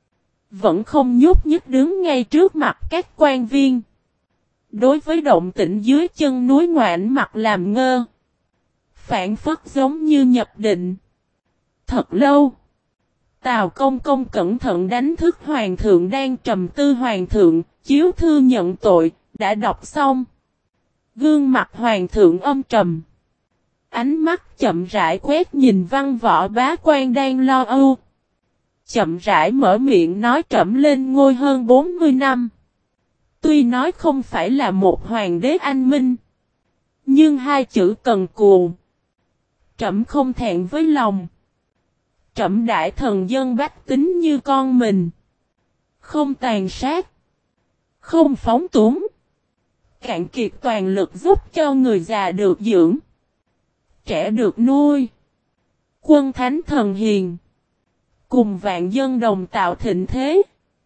Vẫn không nhúc nhích đứng ngay trước mặt các quan viên. Đối với động tĩnh dưới chân núi ngoảnh mặt làm ngơ. Phản phất giống như nhập định. Thật lâu. Tào Công Công cẩn thận đánh thức hoàng thượng đang trầm tư. Hoàng thượng, chiếu thư nhận tội, đã đọc xong. Gương mặt hoàng thượng âm trầm. Ánh mắt chậm rãi quét nhìn Văn Võ Bá Quan đang lo âu. Chậm rãi mở miệng nói trẫm lên ngôi hơn 40 năm. Tuy nói không phải là một hoàng đế anh minh. Nhưng hai chữ cần cù. Trẫm không thẹn với lòng. Trẫm đại thần dân bách tính như con mình. Không tàn sát. Không phóng túng. Cạn kiệt toàn lực giúp cho người già được dưỡng. Trẻ được nuôi. Quân thánh thần hiền. Cùng vạn dân đồng tạo thịnh thế.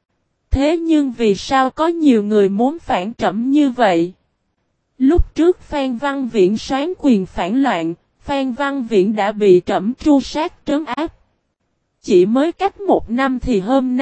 Thế nhưng vì sao có nhiều người muốn phản trẫm như vậy? Lúc trước Phan Văn Viễn soán quyền phản loạn, Phan Văn Viễn đã bị trẫm tru sát trấn áp. Chỉ mới cách 1 năm thì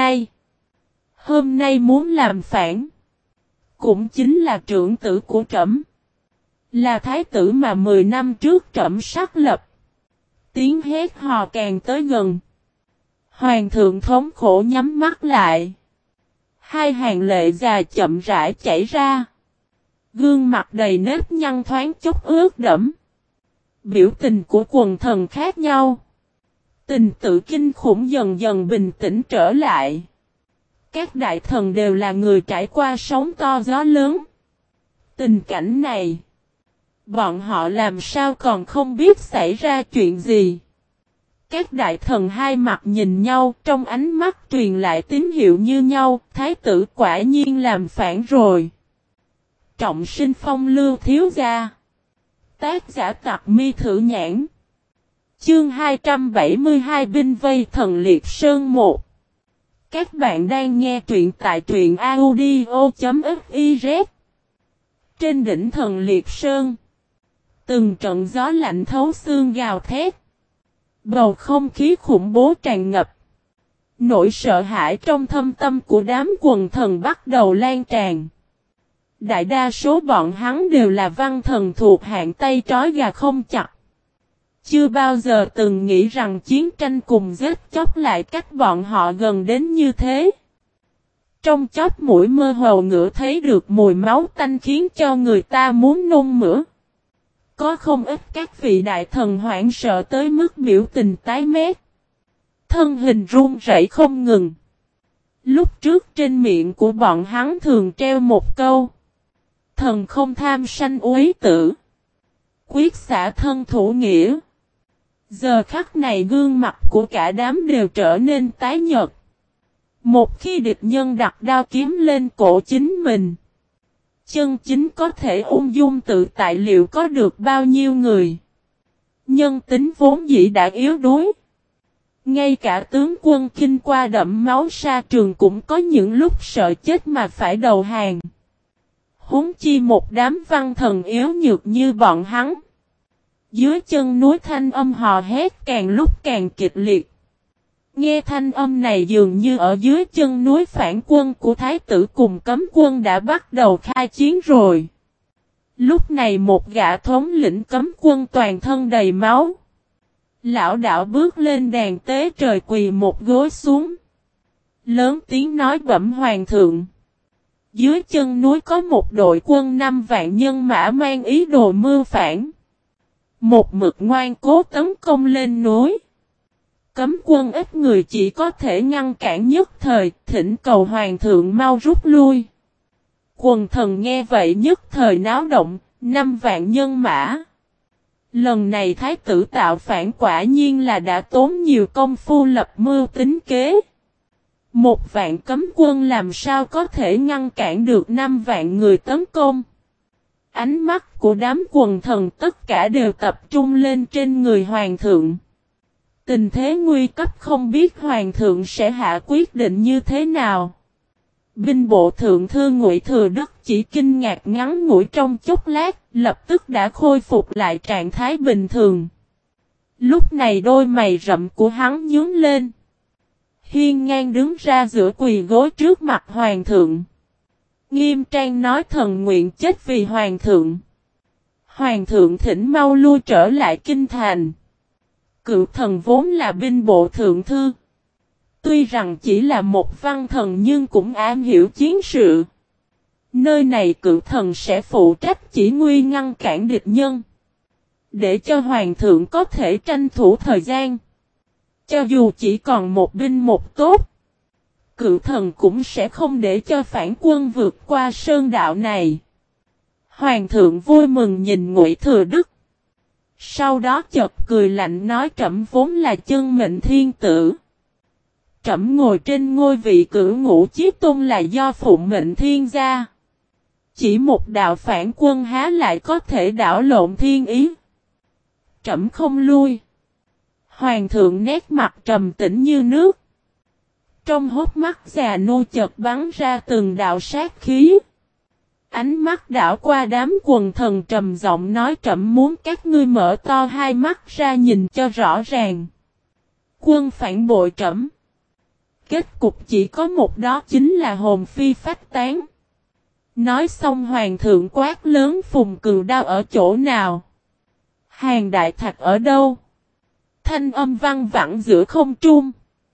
hôm nay muốn làm phản. Cũng chính là trưởng tử của trẫm. Là thái tử mà 10 năm trước trẫm xác lập. Tiếng hét hò càng tới gần. Hoàng thượng thống khổ nhắm mắt lại. Hai hàng lệ già chậm rãi chảy ra. Gương mặt đầy nếp nhăn thoáng chốc ướt đẫm. Biểu tình của quần thần khác nhau. Tình tự kinh khủng dần dần bình tĩnh trở lại. Các đại thần đều là người trải qua sóng to gió lớn. Tình cảnh này, bọn họ làm sao còn không biết xảy ra chuyện gì. Các đại thần hai mặt nhìn nhau, trong ánh mắt truyền lại tín hiệu như nhau, thái tử quả nhiên làm phản rồi. Trọng Sinh phong lưu thiếu gia. Tác giả Tặc Mi Thử Nhãn. Chương 272 binh vây thần liệt sơn 1. Các bạn đang nghe truyện tại truyện audio.fiz. Trên đỉnh thần liệt sơn. Từng trận gió lạnh thấu xương gào thét. Bầu không khí khủng bố tràn ngập. Nỗi sợ hãi trong thâm tâm của đám quần thần bắt đầu lan tràn. Đại đa số bọn hắn đều là văn thần thuộc hạng tay trói gà không chặt. Chưa bao giờ từng nghĩ rằng chiến tranh cùng giết chóc lại cách bọn họ gần đến như thế. Trong chóp mũi mơ hồ ngửi thấy được mùi máu tanh khiến cho người ta muốn nôn mửa. Có không ít các vị đại thần hoảng sợ tới mức biểu tình tái mét. Thân hình run rẩy không ngừng. Lúc trước trên miệng của bọn hắn thường treo một câu. Thần không tham sanh úy tử. Quyết xả thân thủ nghĩa. Giờ khắc này gương mặt của cả đám đều trở nên tái nhợt. Một khi địch nhân đặt đao kiếm lên cổ chính mình. Chân chính có thể ung dung tự tại liệu có được bao nhiêu người. Nhân tính vốn dĩ đã yếu đuối. Ngay cả tướng quân kinh qua đẫm máu sa trường cũng có những lúc sợ chết mà phải đầu hàng. Huống chi một đám văn thần yếu nhược như bọn hắn. Dưới chân núi thanh âm hò hét càng lúc càng kịch liệt. Nghe thanh âm này dường như ở dưới chân núi phản quân của thái tử cùng cấm quân đã bắt đầu khai chiến rồi. Lúc này một gã thống lĩnh cấm quân toàn thân đầy máu. Lão đạo bước lên đàn tế trời quỳ một gối xuống. Lớn tiếng nói bẩm hoàng thượng. Dưới chân núi có một đội quân 5 vạn nhân mã mang ý đồ mưu phản. Một mực ngoan cố tấn công lên núi. Cấm quân ít người chỉ có thể ngăn cản nhất thời, thỉnh cầu hoàng thượng mau rút lui. Quần thần nghe vậy nhất thời náo động, 5 vạn nhân mã. Lần này thái tử tạo phản quả nhiên là đã tốn nhiều công phu lập mưu tính kế. 1 vạn cấm quân làm sao có thể ngăn cản được 5 vạn người tấn công. Ánh mắt của đám quần thần tất cả đều tập trung lên trên người hoàng thượng. Tình thế nguy cấp không biết hoàng thượng sẽ hạ quyết định như thế nào. Binh bộ thượng thư Ngụy Thừa Đức chỉ kinh ngạc ngắn ngủi trong chốc lát, lập tức đã khôi phục lại trạng thái bình thường. Lúc này đôi mày rậm của hắn nhướng lên. Hiên ngang đứng ra giữa quỳ gối trước mặt hoàng thượng. Nghiêm trang nói thần nguyện chết vì hoàng thượng. Hoàng thượng thỉnh mau lui trở lại kinh thành. Cựu thần vốn là binh bộ thượng thư. Tuy rằng chỉ là một văn thần nhưng cũng am hiểu chiến sự. Nơi này cựu thần sẽ phụ trách chỉ huy ngăn cản địch nhân. Để cho hoàng thượng có thể tranh thủ thời gian. Cho dù chỉ còn một binh một tốt. Cựu thần cũng sẽ không để cho phản quân vượt qua sơn đạo này. Hoàng thượng vui mừng nhìn Ngụy Thừa Đức. Sau đó chợt cười lạnh nói trẫm vốn là chân mệnh thiên tử. Trẫm ngồi trên ngôi vị cửu ngũ chiếc tôn là do phụng mệnh thiên gia. Chỉ một đạo phản quân há lại có thể đảo lộn thiên ý. Trẫm không lui. Hoàng thượng nét mặt trầm tĩnh như nước. Trong hốc mắt già nô chợt bắn ra từng đạo sát khí. Ánh mắt đảo qua đám quần thần trầm giọng nói trẫm muốn các ngươi mở to hai mắt ra nhìn cho rõ ràng. Quân phản bội trẫm. Kết cục chỉ có một đó chính là hồn phi phách tán. Nói xong hoàng thượng quát lớn Phùng Cừu Đao ở chỗ nào? Hàng Đại Thạch ở đâu? Thanh âm vang vẳng giữa không trung.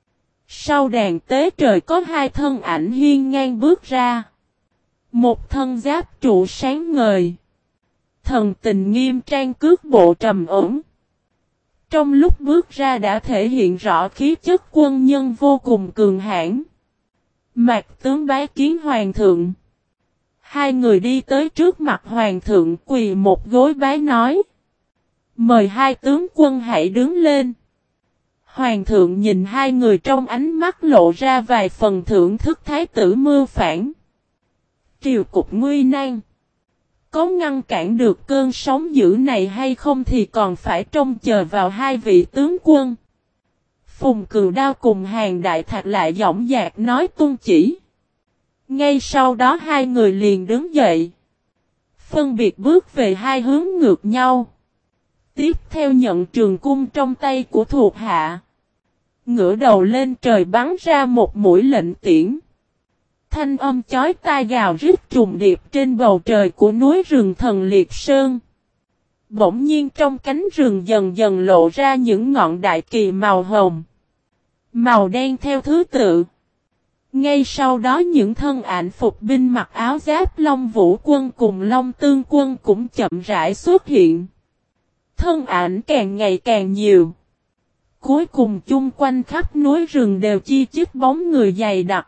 Sau đàn tế trời có hai thân ảnh hiên ngang bước ra. Một thân giáp trụ sáng ngời. Thần tình nghiêm trang cước bộ trầm ổn. Trong lúc bước ra đã thể hiện rõ khí chất quân nhân vô cùng cường hãn. Mạc tướng bái kiến hoàng thượng. Hai người đi tới trước mặt hoàng thượng quỳ một gối bái nói. Mời hai tướng quân hãy đứng lên. Hoàng thượng nhìn hai người trong ánh mắt lộ ra vài phần thưởng thức thái tử mưu phản. Triều cục nguy nan. Có ngăn cản được cơn sóng dữ này hay không thì còn phải trông chờ vào hai vị tướng quân. Phùng Cừu Đao cùng Hàng Đại Thạch lại dõng dạc nói tuân chỉ. Ngay sau đó hai người liền đứng dậy. Phân biệt bước về hai hướng ngược nhau. Tiếp theo nhận trường cung trong tay của thuộc hạ. Ngửa đầu lên trời bắn ra một mũi lệnh tiễn. Thanh âm chói tai gào rít trùng điệp trên bầu trời của núi rừng Thần Liệt Sơn. Bỗng nhiên trong cánh rừng dần dần lộ ra những ngọn đại kỳ màu hồng, màu đen theo thứ tự. Ngay sau đó những thân ảnh phục binh mặc áo giáp Long Vũ quân cùng Long Tương quân cũng chậm rãi xuất hiện. Thân ảnh càng ngày càng nhiều. Cuối cùng chung quanh khắp núi rừng đều chi chít bóng người dày đặc.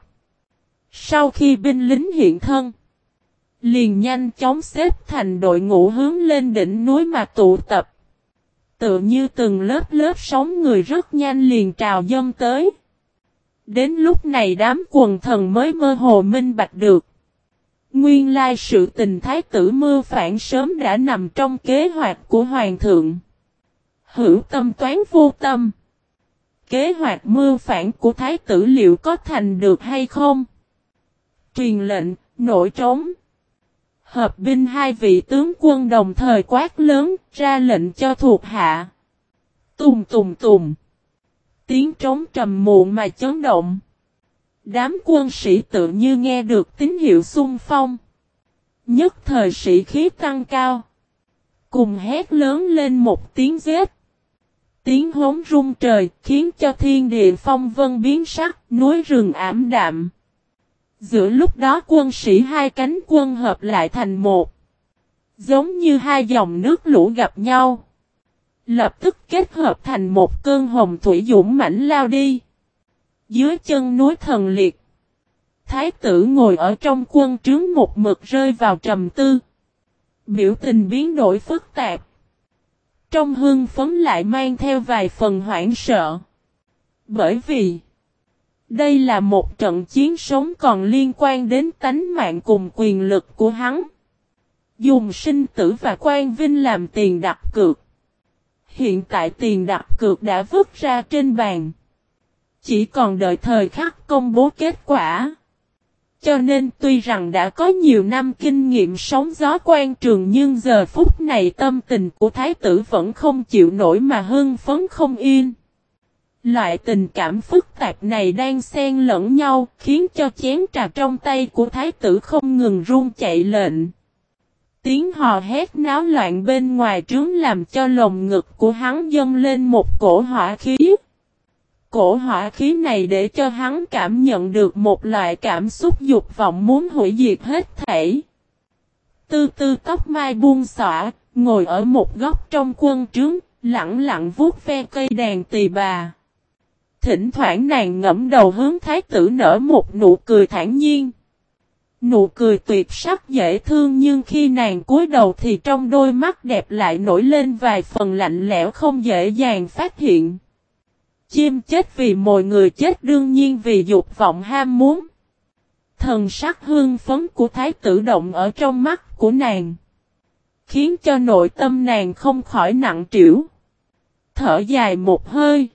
Sau khi binh lính hiện thân, liền nhanh chóng xếp thành đội ngũ hướng lên đỉnh núi mà tụ tập. Tựa như từng lớp lớp sóng người rất nhanh liền trào dâng tới. Đến lúc này đám quần thần mới mơ hồ minh bạch được. Nguyên lai sự tình thái tử mưu phản sớm đã nằm trong kế hoạch của hoàng thượng. Hữu tâm toán vô tâm. Kế hoạch mưu phản của thái tử liệu có thành được hay không? Truyền lệnh, nổi trống. Hợp binh hai vị tướng quân đồng thời quát lớn, ra lệnh cho thuộc hạ. Tùng tùng tùng. Tiếng trống trầm muộn mà chấn động. Đám quân sĩ tự như nghe được tín hiệu xung phong. Nhất thời sĩ khí tăng cao. Cùng hét lớn lên một tiếng giết. Tiếng hống rung trời khiến cho thiên địa phong vân biến sắc, núi rừng ảm đạm. Giữa lúc đó quân sĩ hai cánh quân hợp lại thành một. Giống như hai dòng nước lũ gặp nhau. Lập tức kết hợp thành một cơn hồng thủy dũng mãnh lao đi. Dưới chân núi Thần Liệt, thái tử ngồi ở trong quân trướng một mực rơi vào trầm tư. Biểu tình biến đổi phức tạp. Trong hưng phấn lại mang theo vài phần hoảng sợ. Bởi vì đây là một trận chiến sống còn liên quan đến tánh mạng cùng quyền lực của hắn. Dùng sinh tử và quan vinh làm tiền đặt cược. Hiện tại tiền đặt cược đã vứt ra trên bàn. Chỉ còn đợi thời khắc công bố kết quả. Cho nên tuy rằng đã có nhiều năm kinh nghiệm sóng gió quan trường nhưng giờ phút này tâm tình của thái tử vẫn không chịu nổi mà hưng phấn không yên. Loại tình cảm phức tạp này đang xen lẫn nhau khiến cho chén trà trong tay của thái tử không ngừng run chạy lệnh. Tiếng hò hét náo loạn bên ngoài trướng làm cho lồng ngực của hắn dâng lên một cổ hỏa khí. Cổ hỏa khí này để cho hắn cảm nhận được một loại cảm xúc dục vọng muốn hủy diệt hết thảy. Tư tư tóc mai buông xõa, ngồi ở một góc trong quân trướng, lặng lặng vuốt ve cây đàn tỳ bà. Thỉnh thoảng nàng ngẫm đầu hướng thái tử nở một nụ cười thản nhiên. Nụ cười tuyệt sắc dễ thương nhưng khi nàng cúi đầu thì trong đôi mắt đẹp lại nổi lên vài phần lạnh lẽo không dễ dàng phát hiện. Chim chết vì mồi người chết đương nhiên vì dục vọng ham muốn. Thần sắc hương phấn của thái tử động ở trong mắt của nàng. Khiến cho nội tâm nàng không khỏi nặng trĩu. Thở dài một hơi.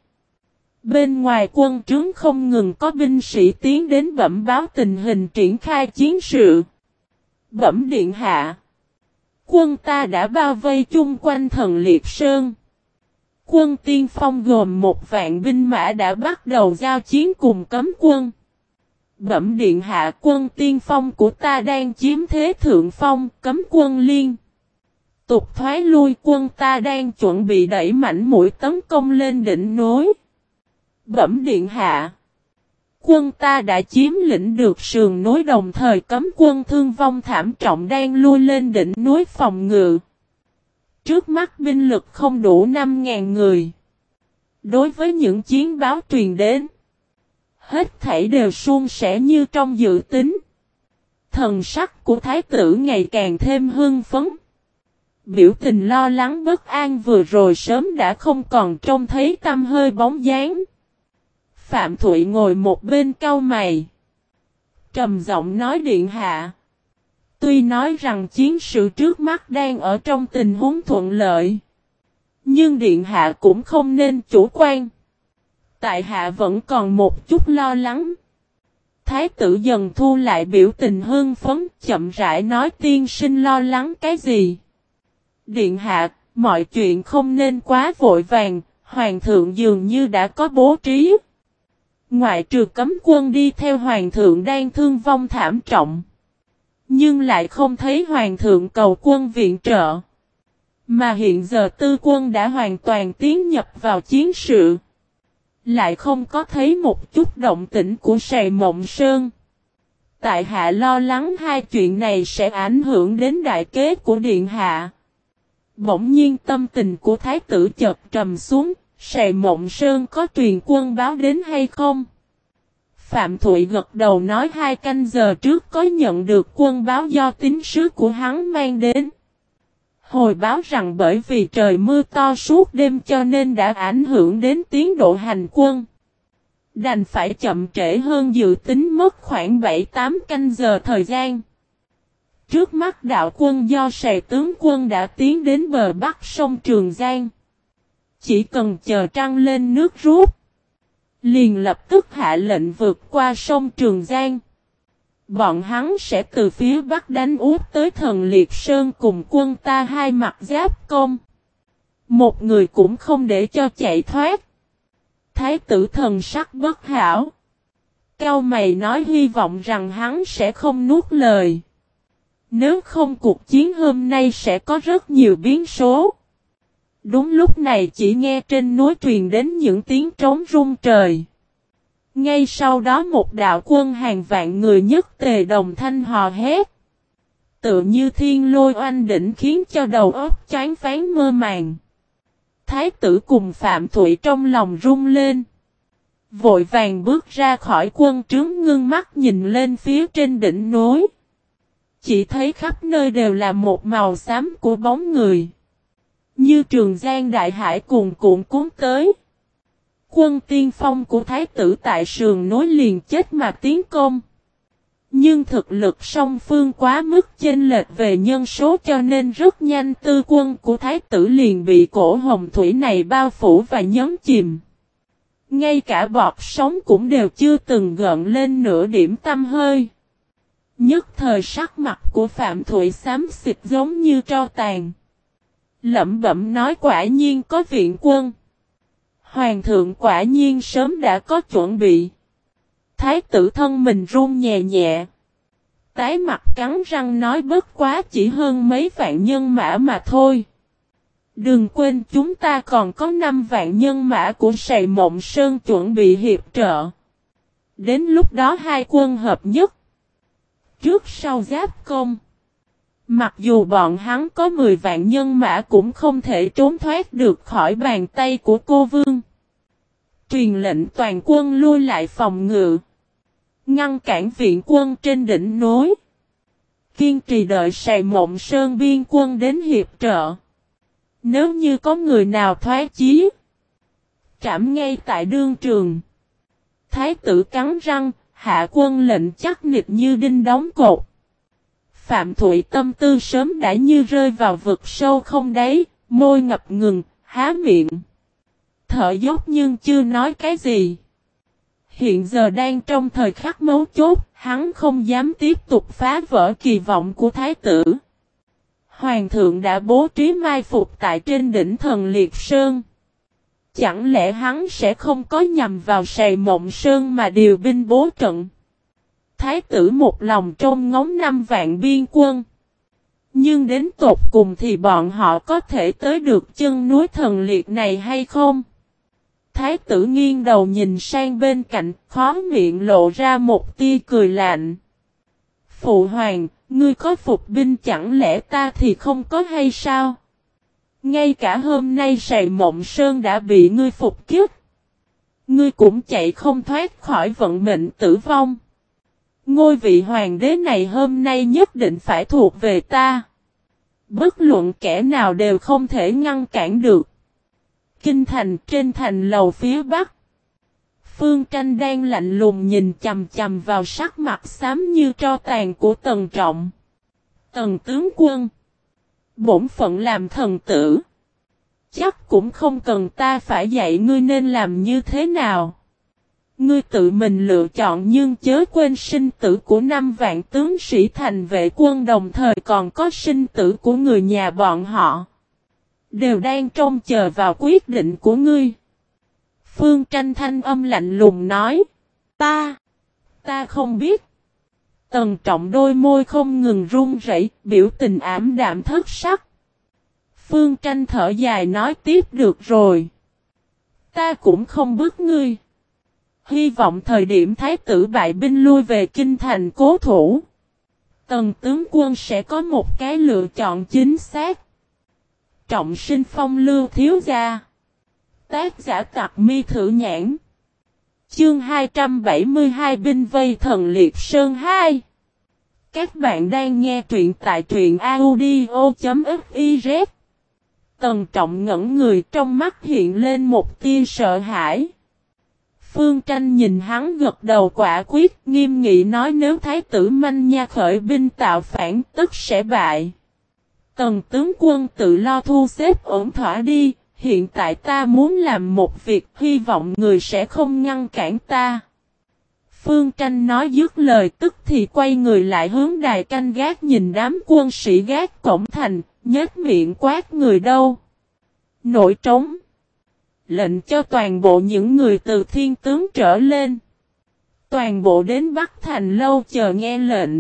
Bên ngoài quân trướng không ngừng có binh sĩ tiến đến bẩm báo tình hình triển khai chiến sự. Bẩm điện hạ. Quân ta đã bao vây chung quanh Thần Liệt Sơn. Quân tiên phong gồm 1.000 binh mã đã bắt đầu giao chiến cùng cấm quân. Bẩm điện hạ, quân tiên phong của ta đang chiếm thế thượng phong, cấm quân liên tục thoái lui, quân ta đang chuẩn bị đẩy mảnh mũi tấn công lên đỉnh núi. Bẩm điện hạ, quân ta đã chiếm lĩnh được sườn núi đồng thời cấm quân thương vong thảm trọng đang lui lên đỉnh núi phòng ngự. Trước mắt binh lực không đủ 5.000 người. Đối với những chiến báo truyền đến, hết thảy đều suôn sẻ như trong dự tính. Thần sắc của thái tử ngày càng thêm hưng phấn. Biểu tình lo lắng bất an vừa rồi sớm đã không còn trông thấy tăm hơi bóng dáng. Phạm Thụy ngồi một bên cau mày. Trầm giọng nói điện hạ. Tuy nói rằng chiến sự trước mắt đang ở trong tình huống thuận lợi. Nhưng điện hạ cũng không nên chủ quan. Tại hạ vẫn còn một chút lo lắng. Thái tử dần thu lại biểu tình hưng phấn, chậm rãi nói tiên sinh lo lắng cái gì. Điện hạ, mọi chuyện không nên quá vội vàng, hoàng thượng dường như đã có bố trí. Ngoại trừ cấm quân đi theo hoàng thượng đang thương vong thảm trọng. Nhưng lại không thấy hoàng thượng cầu quân viện trợ. Mà hiện giờ Tư Quân đã hoàn toàn tiến nhập vào chiến sự. Lại không có thấy một chút động tĩnh của Sài Mộng Sơn. Tại hạ lo lắng hai chuyện này sẽ ảnh hưởng đến đại kế của Điện Hạ. Bỗng nhiên tâm tình của Thái tử chợt trầm xuống, Sài Mộng Sơn có truyền quân báo đến hay không? Phạm Thụy gật đầu nói 2 canh giờ trước có nhận được quân báo do tín sứ của hắn mang đến. Hồi báo rằng bởi vì trời mưa to suốt đêm cho nên đã ảnh hưởng đến tiến độ hành quân. Đành phải chậm trễ hơn dự tính mất khoảng 7-8 canh giờ thời gian. Trước mắt đạo quân do Sài tướng quân đã tiến đến bờ bắc sông Trường Giang. Chỉ cần chờ trăng lên nước rút. Liền lập tức hạ lệnh vượt qua sông Trường Giang. Bọn hắn sẽ từ phía bắc đánh úp tới Thần Liệt Sơn cùng quân ta hai mặt giáp công. Một người cũng không để cho chạy thoát. Thái tử thần sắc bất hảo. Cao mày nói hy vọng rằng hắn sẽ không nuốt lời. Nếu không cuộc chiến hôm nay sẽ có rất nhiều biến số. Đúng lúc này chỉ nghe trên núi truyền đến những tiếng trống rung trời. Ngay sau đó một đạo quân hàng vạn người nhất tề đồng thanh hò hét. Tự như thiên lôi oanh đỉnh khiến cho đầu óc choáng váng mơ màng. Thái tử cùng Phạm Thụy trong lòng rung lên. Vội vàng bước ra khỏi quân trướng ngưng mắt nhìn lên phía trên đỉnh núi. Chỉ thấy khắp nơi đều là một màu xám của bóng người. Như Trường Giang đại hải cuồn cuộn cuốn tới. Quân tiên phong của Thái tử tại sườn núi liền chết mà tiến công. Nhưng thực lực song phương quá mức chênh lệch về nhân số cho nên rất nhanh tư quân của Thái tử liền bị cổ hồng thủy này bao phủ và nhấn chìm. Ngay cả bọt sóng cũng đều chưa từng gợn lên nửa điểm tăm hơi. Nhất thời sắc mặt của Phạm Thụy xám xịt giống như tro tàn. Lẩm bẩm nói quả nhiên có viện quân. Hoàng thượng quả nhiên sớm đã có chuẩn bị. Thái tử thân mình run nhẹ nhẹ. Tái mặt cắn răng nói bất quá chỉ hơn mấy vạn nhân mã mà thôi. Đừng quên chúng ta còn có 5 vạn nhân mã của Sài Mộng Sơn chuẩn bị hiệp trợ. Đến lúc đó hai quân hợp nhất. Trước sau giáp công. Mặc dù bọn hắn có 10 vạn nhân mã cũng không thể trốn thoát được khỏi bàn tay của cô vương. Truyền lệnh toàn quân lui lại phòng ngự. Ngăn cản viện quân trên đỉnh núi. Kiên trì đợi Sài Mộng Sơn biên quân đến hiệp trợ. Nếu như có người nào thoái chí. Trảm ngay tại đương trường. Thái tử cắn răng, hạ quân lệnh chắc nịch như đinh đóng cột. Phạm Thụy tâm tư sớm đã như rơi vào vực sâu không đáy, môi ngập ngừng, há miệng. Thở dốc nhưng chưa nói cái gì. Hiện giờ đang trong thời khắc mấu chốt, hắn không dám tiếp tục phá vỡ kỳ vọng của Thái tử. Hoàng thượng đã bố trí mai phục tại trên đỉnh Thần Liệt Sơn. Chẳng lẽ hắn sẽ không có nhằm vào Sài Mộng Sơn mà điều binh bố trận? Thái tử một lòng trông ngóng 5 vạn biên quân. Nhưng đến tột cùng thì bọn họ có thể tới được chân núi Thần Liệt này hay không? Thái tử nghiêng đầu nhìn sang bên cạnh, khó miệng lộ ra một tia cười lạnh. Phụ hoàng, ngươi có phục binh chẳng lẽ ta thì không có hay sao? Ngay cả hôm nay Sài Mộng Sơn đã bị ngươi phục kích. Ngươi cũng chạy không thoát khỏi vận mệnh tử vong. Ngôi vị hoàng đế này hôm nay nhất định phải thuộc về ta. Bất luận kẻ nào đều không thể ngăn cản được. Kinh thành trên thành lầu phía bắc. Phương Tranh đang lạnh lùng nhìn chằm chằm vào sắc mặt xám như tro tàn của Tần Trọng. Tần tướng quân. Bổn phận làm thần tử. Chắc cũng không cần ta phải dạy ngươi nên làm như thế nào. Ngươi tự mình lựa chọn nhưng chớ quên sinh tử của 5 vạn tướng sĩ thành vệ quân đồng thời còn có sinh tử của người nhà bọn họ. Đều đang trông chờ vào quyết định của ngươi. Phương Tranh thanh âm lạnh lùng nói. Ta không biết. Tần Trọng đôi môi không ngừng run rẩy, biểu tình ảm đạm thất sắc. Phương Tranh thở dài nói tiếp được rồi. Ta cũng không bức ngươi. Hy vọng thời điểm thái tử bại binh lui về kinh thành cố thủ. Tần tướng quân sẽ có một cái lựa chọn chính xác. Trọng sinh phong lưu thiếu gia. Tác giả Tặc Mi Thử Nhãn. Chương 272 binh vây thần liệt sơn 2. Các bạn đang nghe truyện tại truyện audio.fiz. Tần Trọng ngẩn người, trong mắt hiện lên một tia sợ hãi. Phương Tranh nhìn hắn gật đầu quả quyết, nghiêm nghị nói nếu thái tử manh nha khởi binh tạo phản tức sẽ bại. Tần tướng quân tự lo thu xếp ổn thỏa đi, hiện tại ta muốn làm một việc, hy vọng người sẽ không ngăn cản ta. Phương Tranh nói dứt lời tức thì quay người lại hướng đài canh gác nhìn đám quân sĩ gác cổng thành, nhếch miệng quát người đâu. Nổi trống. Lệnh cho toàn bộ những người từ thiên tướng trở lên. Toàn bộ đến Bắc Thành lâu chờ nghe lệnh.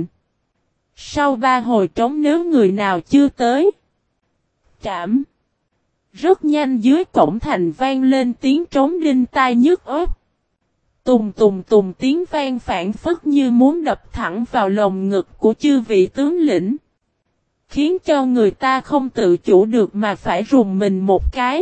Sau 3 hồi trống nếu người nào chưa tới. Trảm. Rất nhanh dưới cổng thành vang lên tiếng trống đinh tai nhức óc. Tùng tùng tùng tiếng vang phản phất như muốn đập thẳng vào lồng ngực của chư vị tướng lĩnh. Khiến cho người ta không tự chủ được mà phải rùng mình một cái.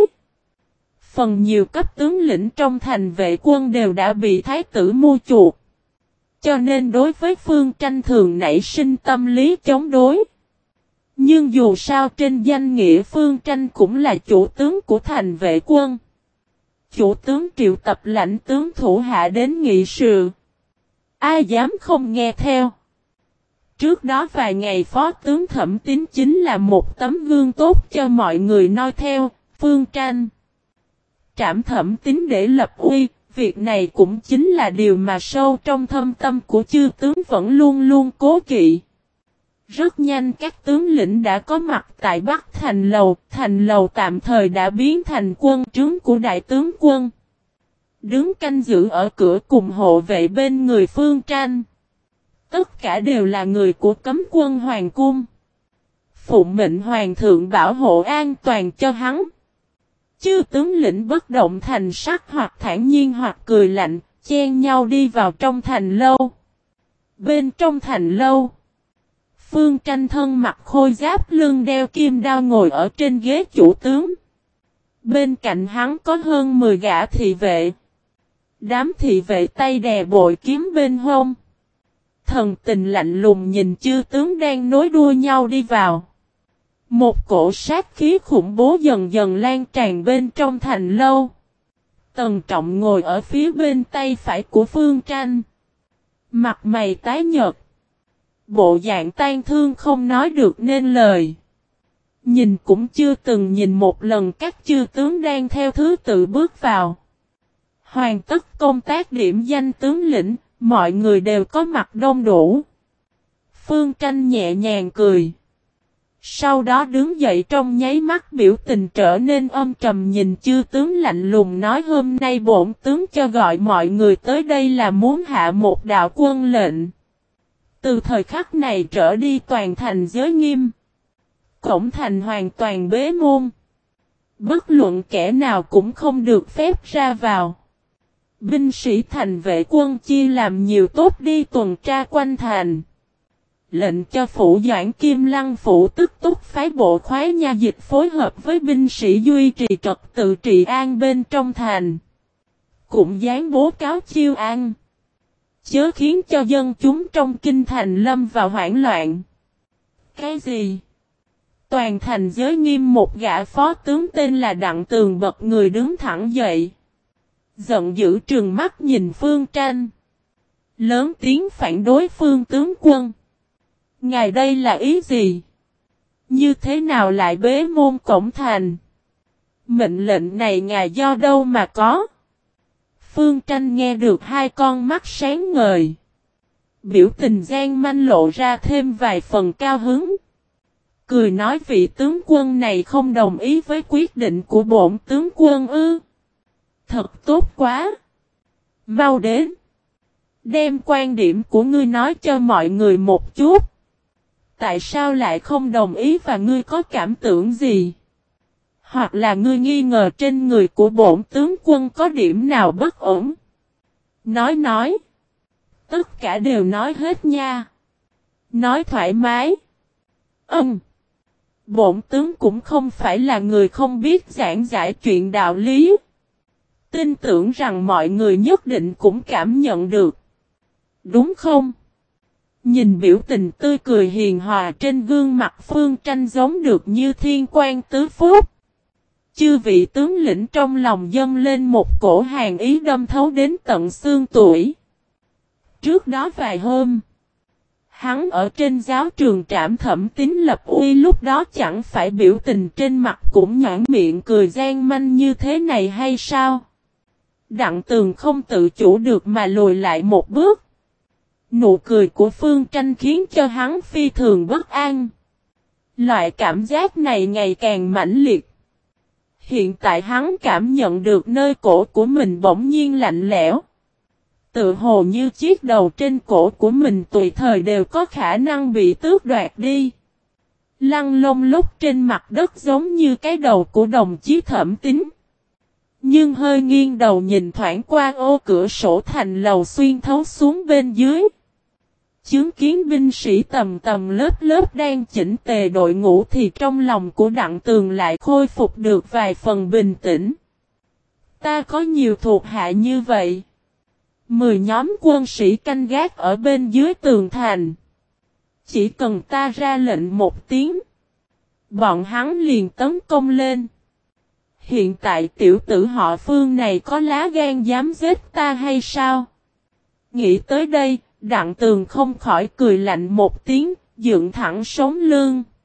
Phần nhiều cấp tướng lĩnh trong thành vệ quân đều đã bị thái tử mua chuộc. Cho nên đối với Phương Tranh thường nảy sinh tâm lý chống đối. Nhưng dù sao trên danh nghĩa Phương Tranh cũng là chủ tướng của thành vệ quân. Chủ tướng triệu tập lãnh tướng thủ hạ đến nghị sự. Ai dám không nghe theo. Trước đó vài ngày Phó tướng Thẩm Tín chính là một tấm gương tốt cho mọi người noi theo, Phương Tranh. Trảm Thẩm Tín để lập uy, việc này cũng chính là điều mà sâu trong thâm tâm của chư tướng vẫn luôn luôn cố kỵ. Rất nhanh các tướng lĩnh đã có mặt tại Bắc Thành lầu tạm thời đã biến thành quân trướng của đại tướng quân. Đứng canh giữ ở cửa cùng hộ vệ bên người Phương Tranh. Tất cả đều là người của cấm quân hoàng cung. Phụng mệnh hoàng thượng bảo hộ an toàn cho hắn. Chư tướng lĩnh bất động thành sắc hoặc thản nhiên hoặc cười lạnh, chen nhau đi vào trong thành lâu. Bên trong thành lâu, Phương Tranh thân mặc khôi giáp lưng đeo kim đao ngồi ở trên ghế chủ tướng. Bên cạnh hắn có hơn 10 gã thị vệ. Đám thị vệ tay đè bội kiếm bên hông. Thần tình lạnh lùng nhìn chư tướng đang nối đuôi nhau đi vào. Một cổ sát khí khủng bố dần dần lan tràn bên trong thành lâu. Tần Trọng ngồi ở phía bên tay phải của Phương Tranh. Mặt mày tái nhợt. Bộ dạng tang thương không nói được nên lời. Nhìn cũng chưa từng nhìn một lần các chư tướng đang theo thứ tự bước vào. Hoàn tất công tác điểm danh tướng lĩnh, mọi người đều có mặt đông đủ. Phương Tranh nhẹ nhàng cười. Sau đó đứng dậy trong nháy mắt biểu tình trở nên âm trầm nhìn chư tướng lạnh lùng nói hôm nay bổn tướng cho gọi mọi người tới đây là muốn hạ một đạo quân lệnh. Từ thời khắc này trở đi toàn thành giới nghiêm. Cổng thành hoàn toàn bế môn. Bất luận kẻ nào cũng không được phép ra vào. Binh sĩ thành vệ quân chia làm nhiều tốt đi tuần tra quanh thành. Lệnh cho phủ Doãn Kim Lăng phủ tức túc phái bộ khoái nha dịch phối hợp với binh sĩ duy trì trật tự trị an bên trong thành. Cũng gián bố cáo chiêu an. Chớ khiến cho dân chúng trong kinh thành lâm vào hoảng loạn. Cái gì? Toàn thành giới nghiêm một gã phó tướng tên là Đặng Tường bật người đứng thẳng dậy. Giận dữ trừng mắt nhìn Phương Tranh. Lớn tiếng phản đối Phương tướng quân. Ngài đây là ý gì? Như thế nào lại bế môn cổng thành? Mệnh lệnh này ngài do đâu mà có? Phương Tranh nghe được hai con mắt sáng ngời. Biểu tình gian manh lộ ra thêm vài phần cao hứng. Cười nói vị tướng quân này không đồng ý với quyết định của bổn tướng quân ư. Thật tốt quá. Mau đến. Đem quan điểm của ngươi nói cho mọi người một chút. Tại sao lại không đồng ý và ngươi có cảm tưởng gì? Hoặc là ngươi nghi ngờ trên người của bổn tướng quân có điểm nào bất ổn? Nói. Tất cả đều nói hết nha. Nói thoải mái. Bổn tướng cũng không phải là người không biết giảng giải chuyện đạo lý. Tin tưởng rằng mọi người nhất định cũng cảm nhận được. Đúng không? Nhìn biểu tình tươi cười hiền hòa trên gương mặt Phương Tranh giống được như thiên quan tứ phúc. Chư vị tướng lĩnh trong lòng dâng lên một cổ hàn ý đâm thấu đến tận xương tủy. Trước đó vài hôm, hắn ở trên giáo trường Trảm Thẩm Tín lập uy lúc đó chẳng phải biểu tình trên mặt cũng nhõn miệng cười gian manh như thế này hay sao? Đặng Tường không tự chủ được mà lùi lại một bước. Nụ cười của Phương Tranh khiến cho hắn phi thường bất an. Loại cảm giác này ngày càng mãnh liệt. Hiện tại hắn cảm nhận được nơi cổ của mình bỗng nhiên lạnh lẽo. Tự hồ như chiếc đầu trên cổ của mình tùy thời đều có khả năng bị tước đoạt đi. Lăn lông lúc trên mặt đất giống như cái đầu của đồng chí Thẩm Tín. Nhưng hơi nghiêng đầu nhìn thoảng qua ô cửa sổ thành lầu xuyên thấu xuống bên dưới. Chứng kiến binh sĩ tầm tầm lớp lớp đang chỉnh tề đội ngũ thì trong lòng của Đặng Tường lại khôi phục được vài phần bình tĩnh. Ta có nhiều thuộc hạ như vậy. 10 nhóm quân sĩ canh gác ở bên dưới tường thành. Chỉ cần ta ra lệnh một tiếng, bọn hắn liền tấn công lên. Hiện tại tiểu tử họ Phương này có lá gan dám giết ta hay sao? Nghĩ tới đây, Đặng Tường không khỏi cười lạnh một tiếng, dựng thẳng sống lưng.